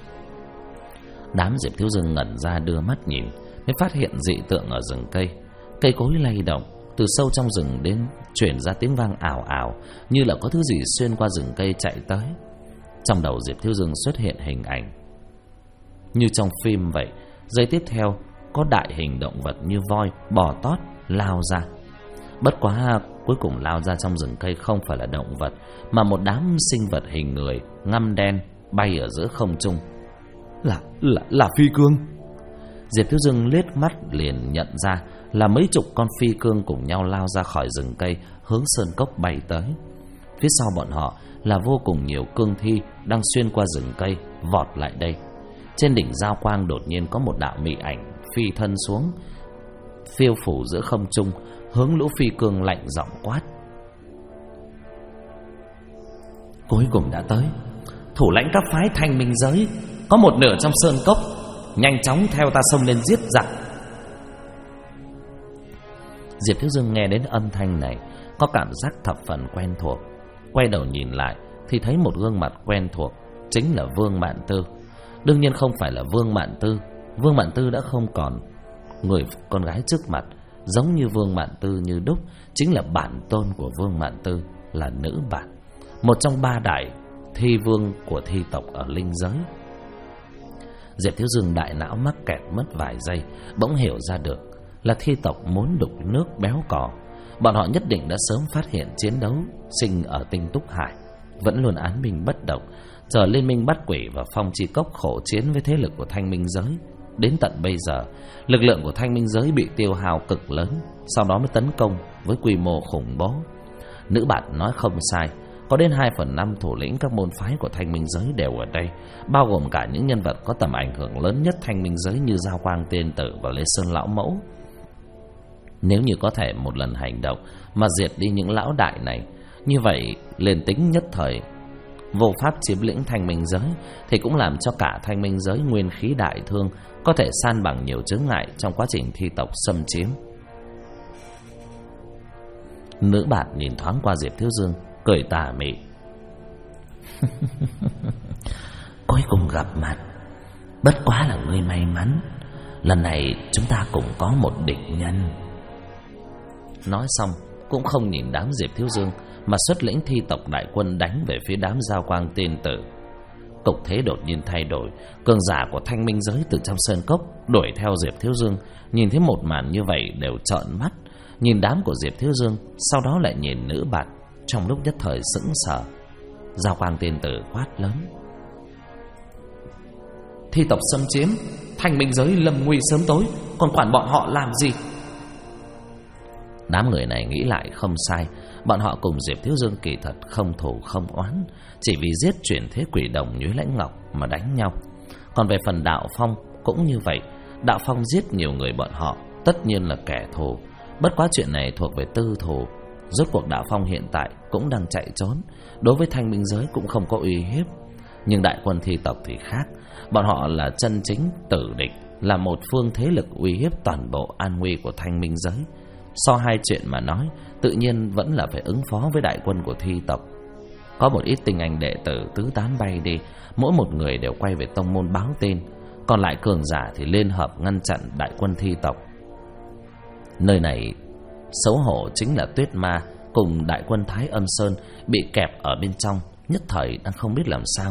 Đám Diệp Thiếu Dương ngẩn ra đưa mắt nhìn, mới phát hiện dị tượng ở rừng cây. Cây cối lay động, từ sâu trong rừng đến chuyển ra tiếng vang ảo ảo, như là có thứ gì xuyên qua rừng cây chạy tới. Trong đầu Diệp Thiếu Dương xuất hiện hình ảnh như trong phim vậy. Giây tiếp theo có đại hình động vật như voi, bò tót lao ra. Bất quá cuối cùng lao ra trong rừng cây không phải là động vật, mà một đám sinh vật hình người ngăm đen bay ở giữa không trung. Là phi cương. Diệp Thiếu Dương liếc mắt liền nhận ra là mấy chục con phi cương cùng nhau lao ra khỏi rừng cây, hướng sơn cốc bay tới. Phía sau bọn họ là vô cùng nhiều cương thi đang xuyên qua rừng cây vọt lại đây. Trên đỉnh Giao Quang đột nhiên có một đạo mị ảnh phi thân xuống, phiêu phủ giữa không trung, hướng lũ phi cương lạnh giọng quát. Cuối cùng đã tới. Thủ lãnh các phái Thanh Minh giới có một nửa trong sơn cốc, nhanh chóng theo ta xông lên giết giặc. Diệp Thiếu Dương nghe đến âm thanh này, có cảm giác thập phần quen thuộc. Quay đầu nhìn lại thì thấy một gương mặt quen thuộc, chính là Vương Mạn Tư. Đương nhiên không phải là Vương Mạn Tư. Vương Mạn Tư đã không còn người con gái trước mặt. Giống như Vương Mạn Tư như đúc, chính là bản tôn của Vương Mạn Tư, là nữ bản, một trong 3 đại thi vương của thi tộc ở linh giới. Diệp Thiếu Dương đại não mắc kẹt mất vài giây, bỗng hiểu ra được là thi tộc muốn đục nước béo cò. Bọn họ nhất định đã sớm phát hiện chiến đấu sinh ở Tinh Túc Hải, vẫn luôn án binh bất động, chờ Liên minh Bắt Quỷ và Phong Chi Cốc khổ chiến với thế lực của Thanh Minh giới. Đến tận bây giờ, lực lượng của Thanh Minh giới bị tiêu hao cực lớn, sau đó mới tấn công với quy mô khủng bố. Nữ bạn nói không sai, có đến 2/5 thủ lĩnh các môn phái của Thanh Minh giới đều ở đây, bao gồm cả những nhân vật có tầm ảnh hưởng lớn nhất Thanh Minh giới như Giao Quang Tiên Tử và Lê Sơn Lão Mẫu. Nếu như có thể một lần hành động mà diệt đi những lão đại này, như vậy liền tính nhất thời vô pháp chiếm lĩnh Thanh Minh giới thì cũng làm cho cả Thanh Minh giới nguyên khí đại thương, có thể san bằng nhiều chướng ngại trong quá trình thi tộc xâm chiếm. Nữ bạn nhìn thoáng qua Diệp Thiếu Dương, cười tà mị. Cuối cùng gặp mặt, bất quá là ngươi may mắn. Lần này chúng ta cũng có một địch nhân. Nói xong cũng không nhìn đám Diệp Thiếu Dương, mà xuất lĩnh thi tộc đại quân đánh về phía đám Giao Quang Tiên Tử. Cục thế đột nhiên thay đổi, cường giả của Thanh Minh giới từ trong sơn cốc đuổi theo Diệp Thiếu Dương, nhìn thấy một màn như vậy đều trợn mắt. Nhìn đám của Diệp Thiếu Dương, sau đó lại nhìn nữ bạn, trong lúc nhất thời sững sờ. Giao Quang Tiên Tử quát lớn: thi tộc xâm chiếm, Thanh Minh giới lâm nguy sớm tối, còn quản bọn họ làm gì? Đám người này nghĩ lại không sai, bọn họ cùng Diệp Thiếu Dương kỳ thật không thù không oán, chỉ vì giết chuyển thế quỷ đồng Nhuế Lãnh Ngọc mà đánh nhau. Còn về phần Đạo Phong cũng như vậy, Đạo Phong giết nhiều người bọn họ, tất nhiên là kẻ thù. Bất quá chuyện này thuộc về tư thù. Rốt cuộc Đạo Phong hiện tại cũng đang chạy trốn, đối với Thanh Minh giới cũng không có uy hiếp. Nhưng đại quân thi tộc thì khác, bọn họ là chân chính tử địch, là một phương thế lực uy hiếp toàn bộ an nguy của Thanh Minh giới. So hai chuyện mà nói, tự nhiên vẫn là phải ứng phó với đại quân của thi tộc. Có một ít tinh anh đệ tử tứ tán bay đi, mỗi một người đều quay về tông môn báo tin, còn lại cường giả thì liên hợp ngăn chặn đại quân thi tộc. Nơi này xấu hổ chính là Tuyết Ma cùng đại quân Thái Âm Sơn bị kẹp ở bên trong, nhất thời đang không biết làm sao.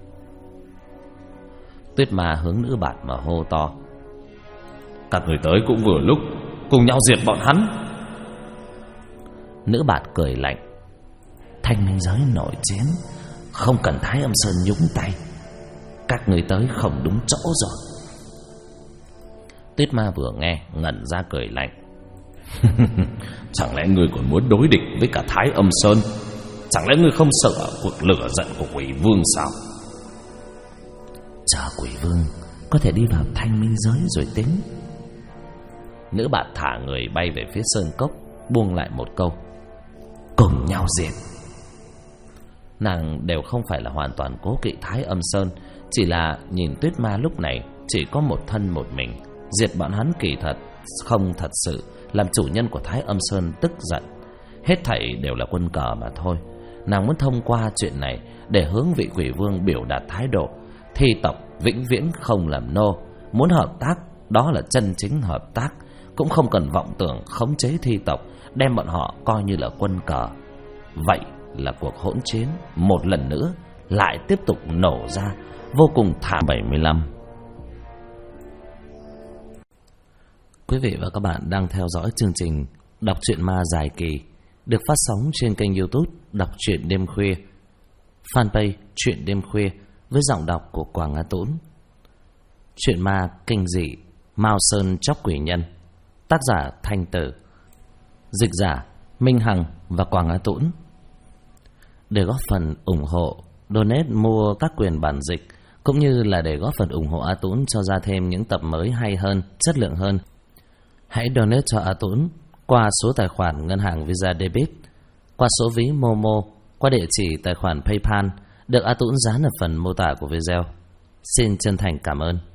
Tuyết Ma hướng nữ bạn mà hô to: các người tới cũng vừa lúc, cùng nhau diệt bọn hắn. Nữ bạn cười lạnh: Thanh Minh giới nội chiến, không cần Thái Âm Sơn nhúng tay. Các người tới không đúng chỗ rồi. Tuyết Ma vừa nghe ngẩn ra cười lạnh: chẳng lẽ ngươi còn muốn đối địch với cả Thái Âm Sơn? Chẳng lẽ ngươi không sợ cuộc lửa giận của Quỷ Vương sao? Chờ Quỷ Vương có thể đi vào Thanh Minh giới rồi tính. Nữ bạn thả người bay về phía sơn cốc, buông lại một câu: cùng nhau diệt. Nàng đều không phải là hoàn toàn cố kỵ Thái Âm Sơn, chỉ là nhìn Tuyết Ma lúc này chỉ có một thân một mình, diệt bọn hắn kỳ thật không thật sự làm chủ nhân của Thái Âm Sơn tức giận. Hết thảy đều là quân cờ mà thôi. Nàng muốn thông qua chuyện này để hướng vị Quỷ Vương biểu đạt thái độ: thi tộc vĩnh viễn không làm nô, muốn hợp tác đó là chân chính hợp tác, cũng không cần vọng tưởng khống chế thi tộc, đem bọn họ coi như là quân cờ. Vậy là cuộc hỗn chiến một lần nữa lại tiếp tục nổ ra, vô cùng thảm. 75. Quý vị và các bạn đang theo dõi chương trình Đọc truyện ma dài kỳ, được phát sóng trên kênh YouTube Đọc truyện đêm khuya, fanpage Truyện đêm khuya với giọng đọc của Quảng Á Tũng. Truyện ma kinh dị Mao Sơn Chóc Quỷ Nhân, tác giả Thanh Tử, dịch giả Minh Hằng và Quảng Á Tũng. Để góp phần ủng hộ, donate mua các quyền bản dịch, cũng như là để góp phần ủng hộ Á Tũng cho ra thêm những tập mới hay hơn, chất lượng hơn, hãy donate cho A Tũng qua số tài khoản ngân hàng Visa Debit, qua số ví Momo, qua địa chỉ tài khoản PayPal được A Tũng dán ở phần mô tả của video. Xin chân thành cảm ơn.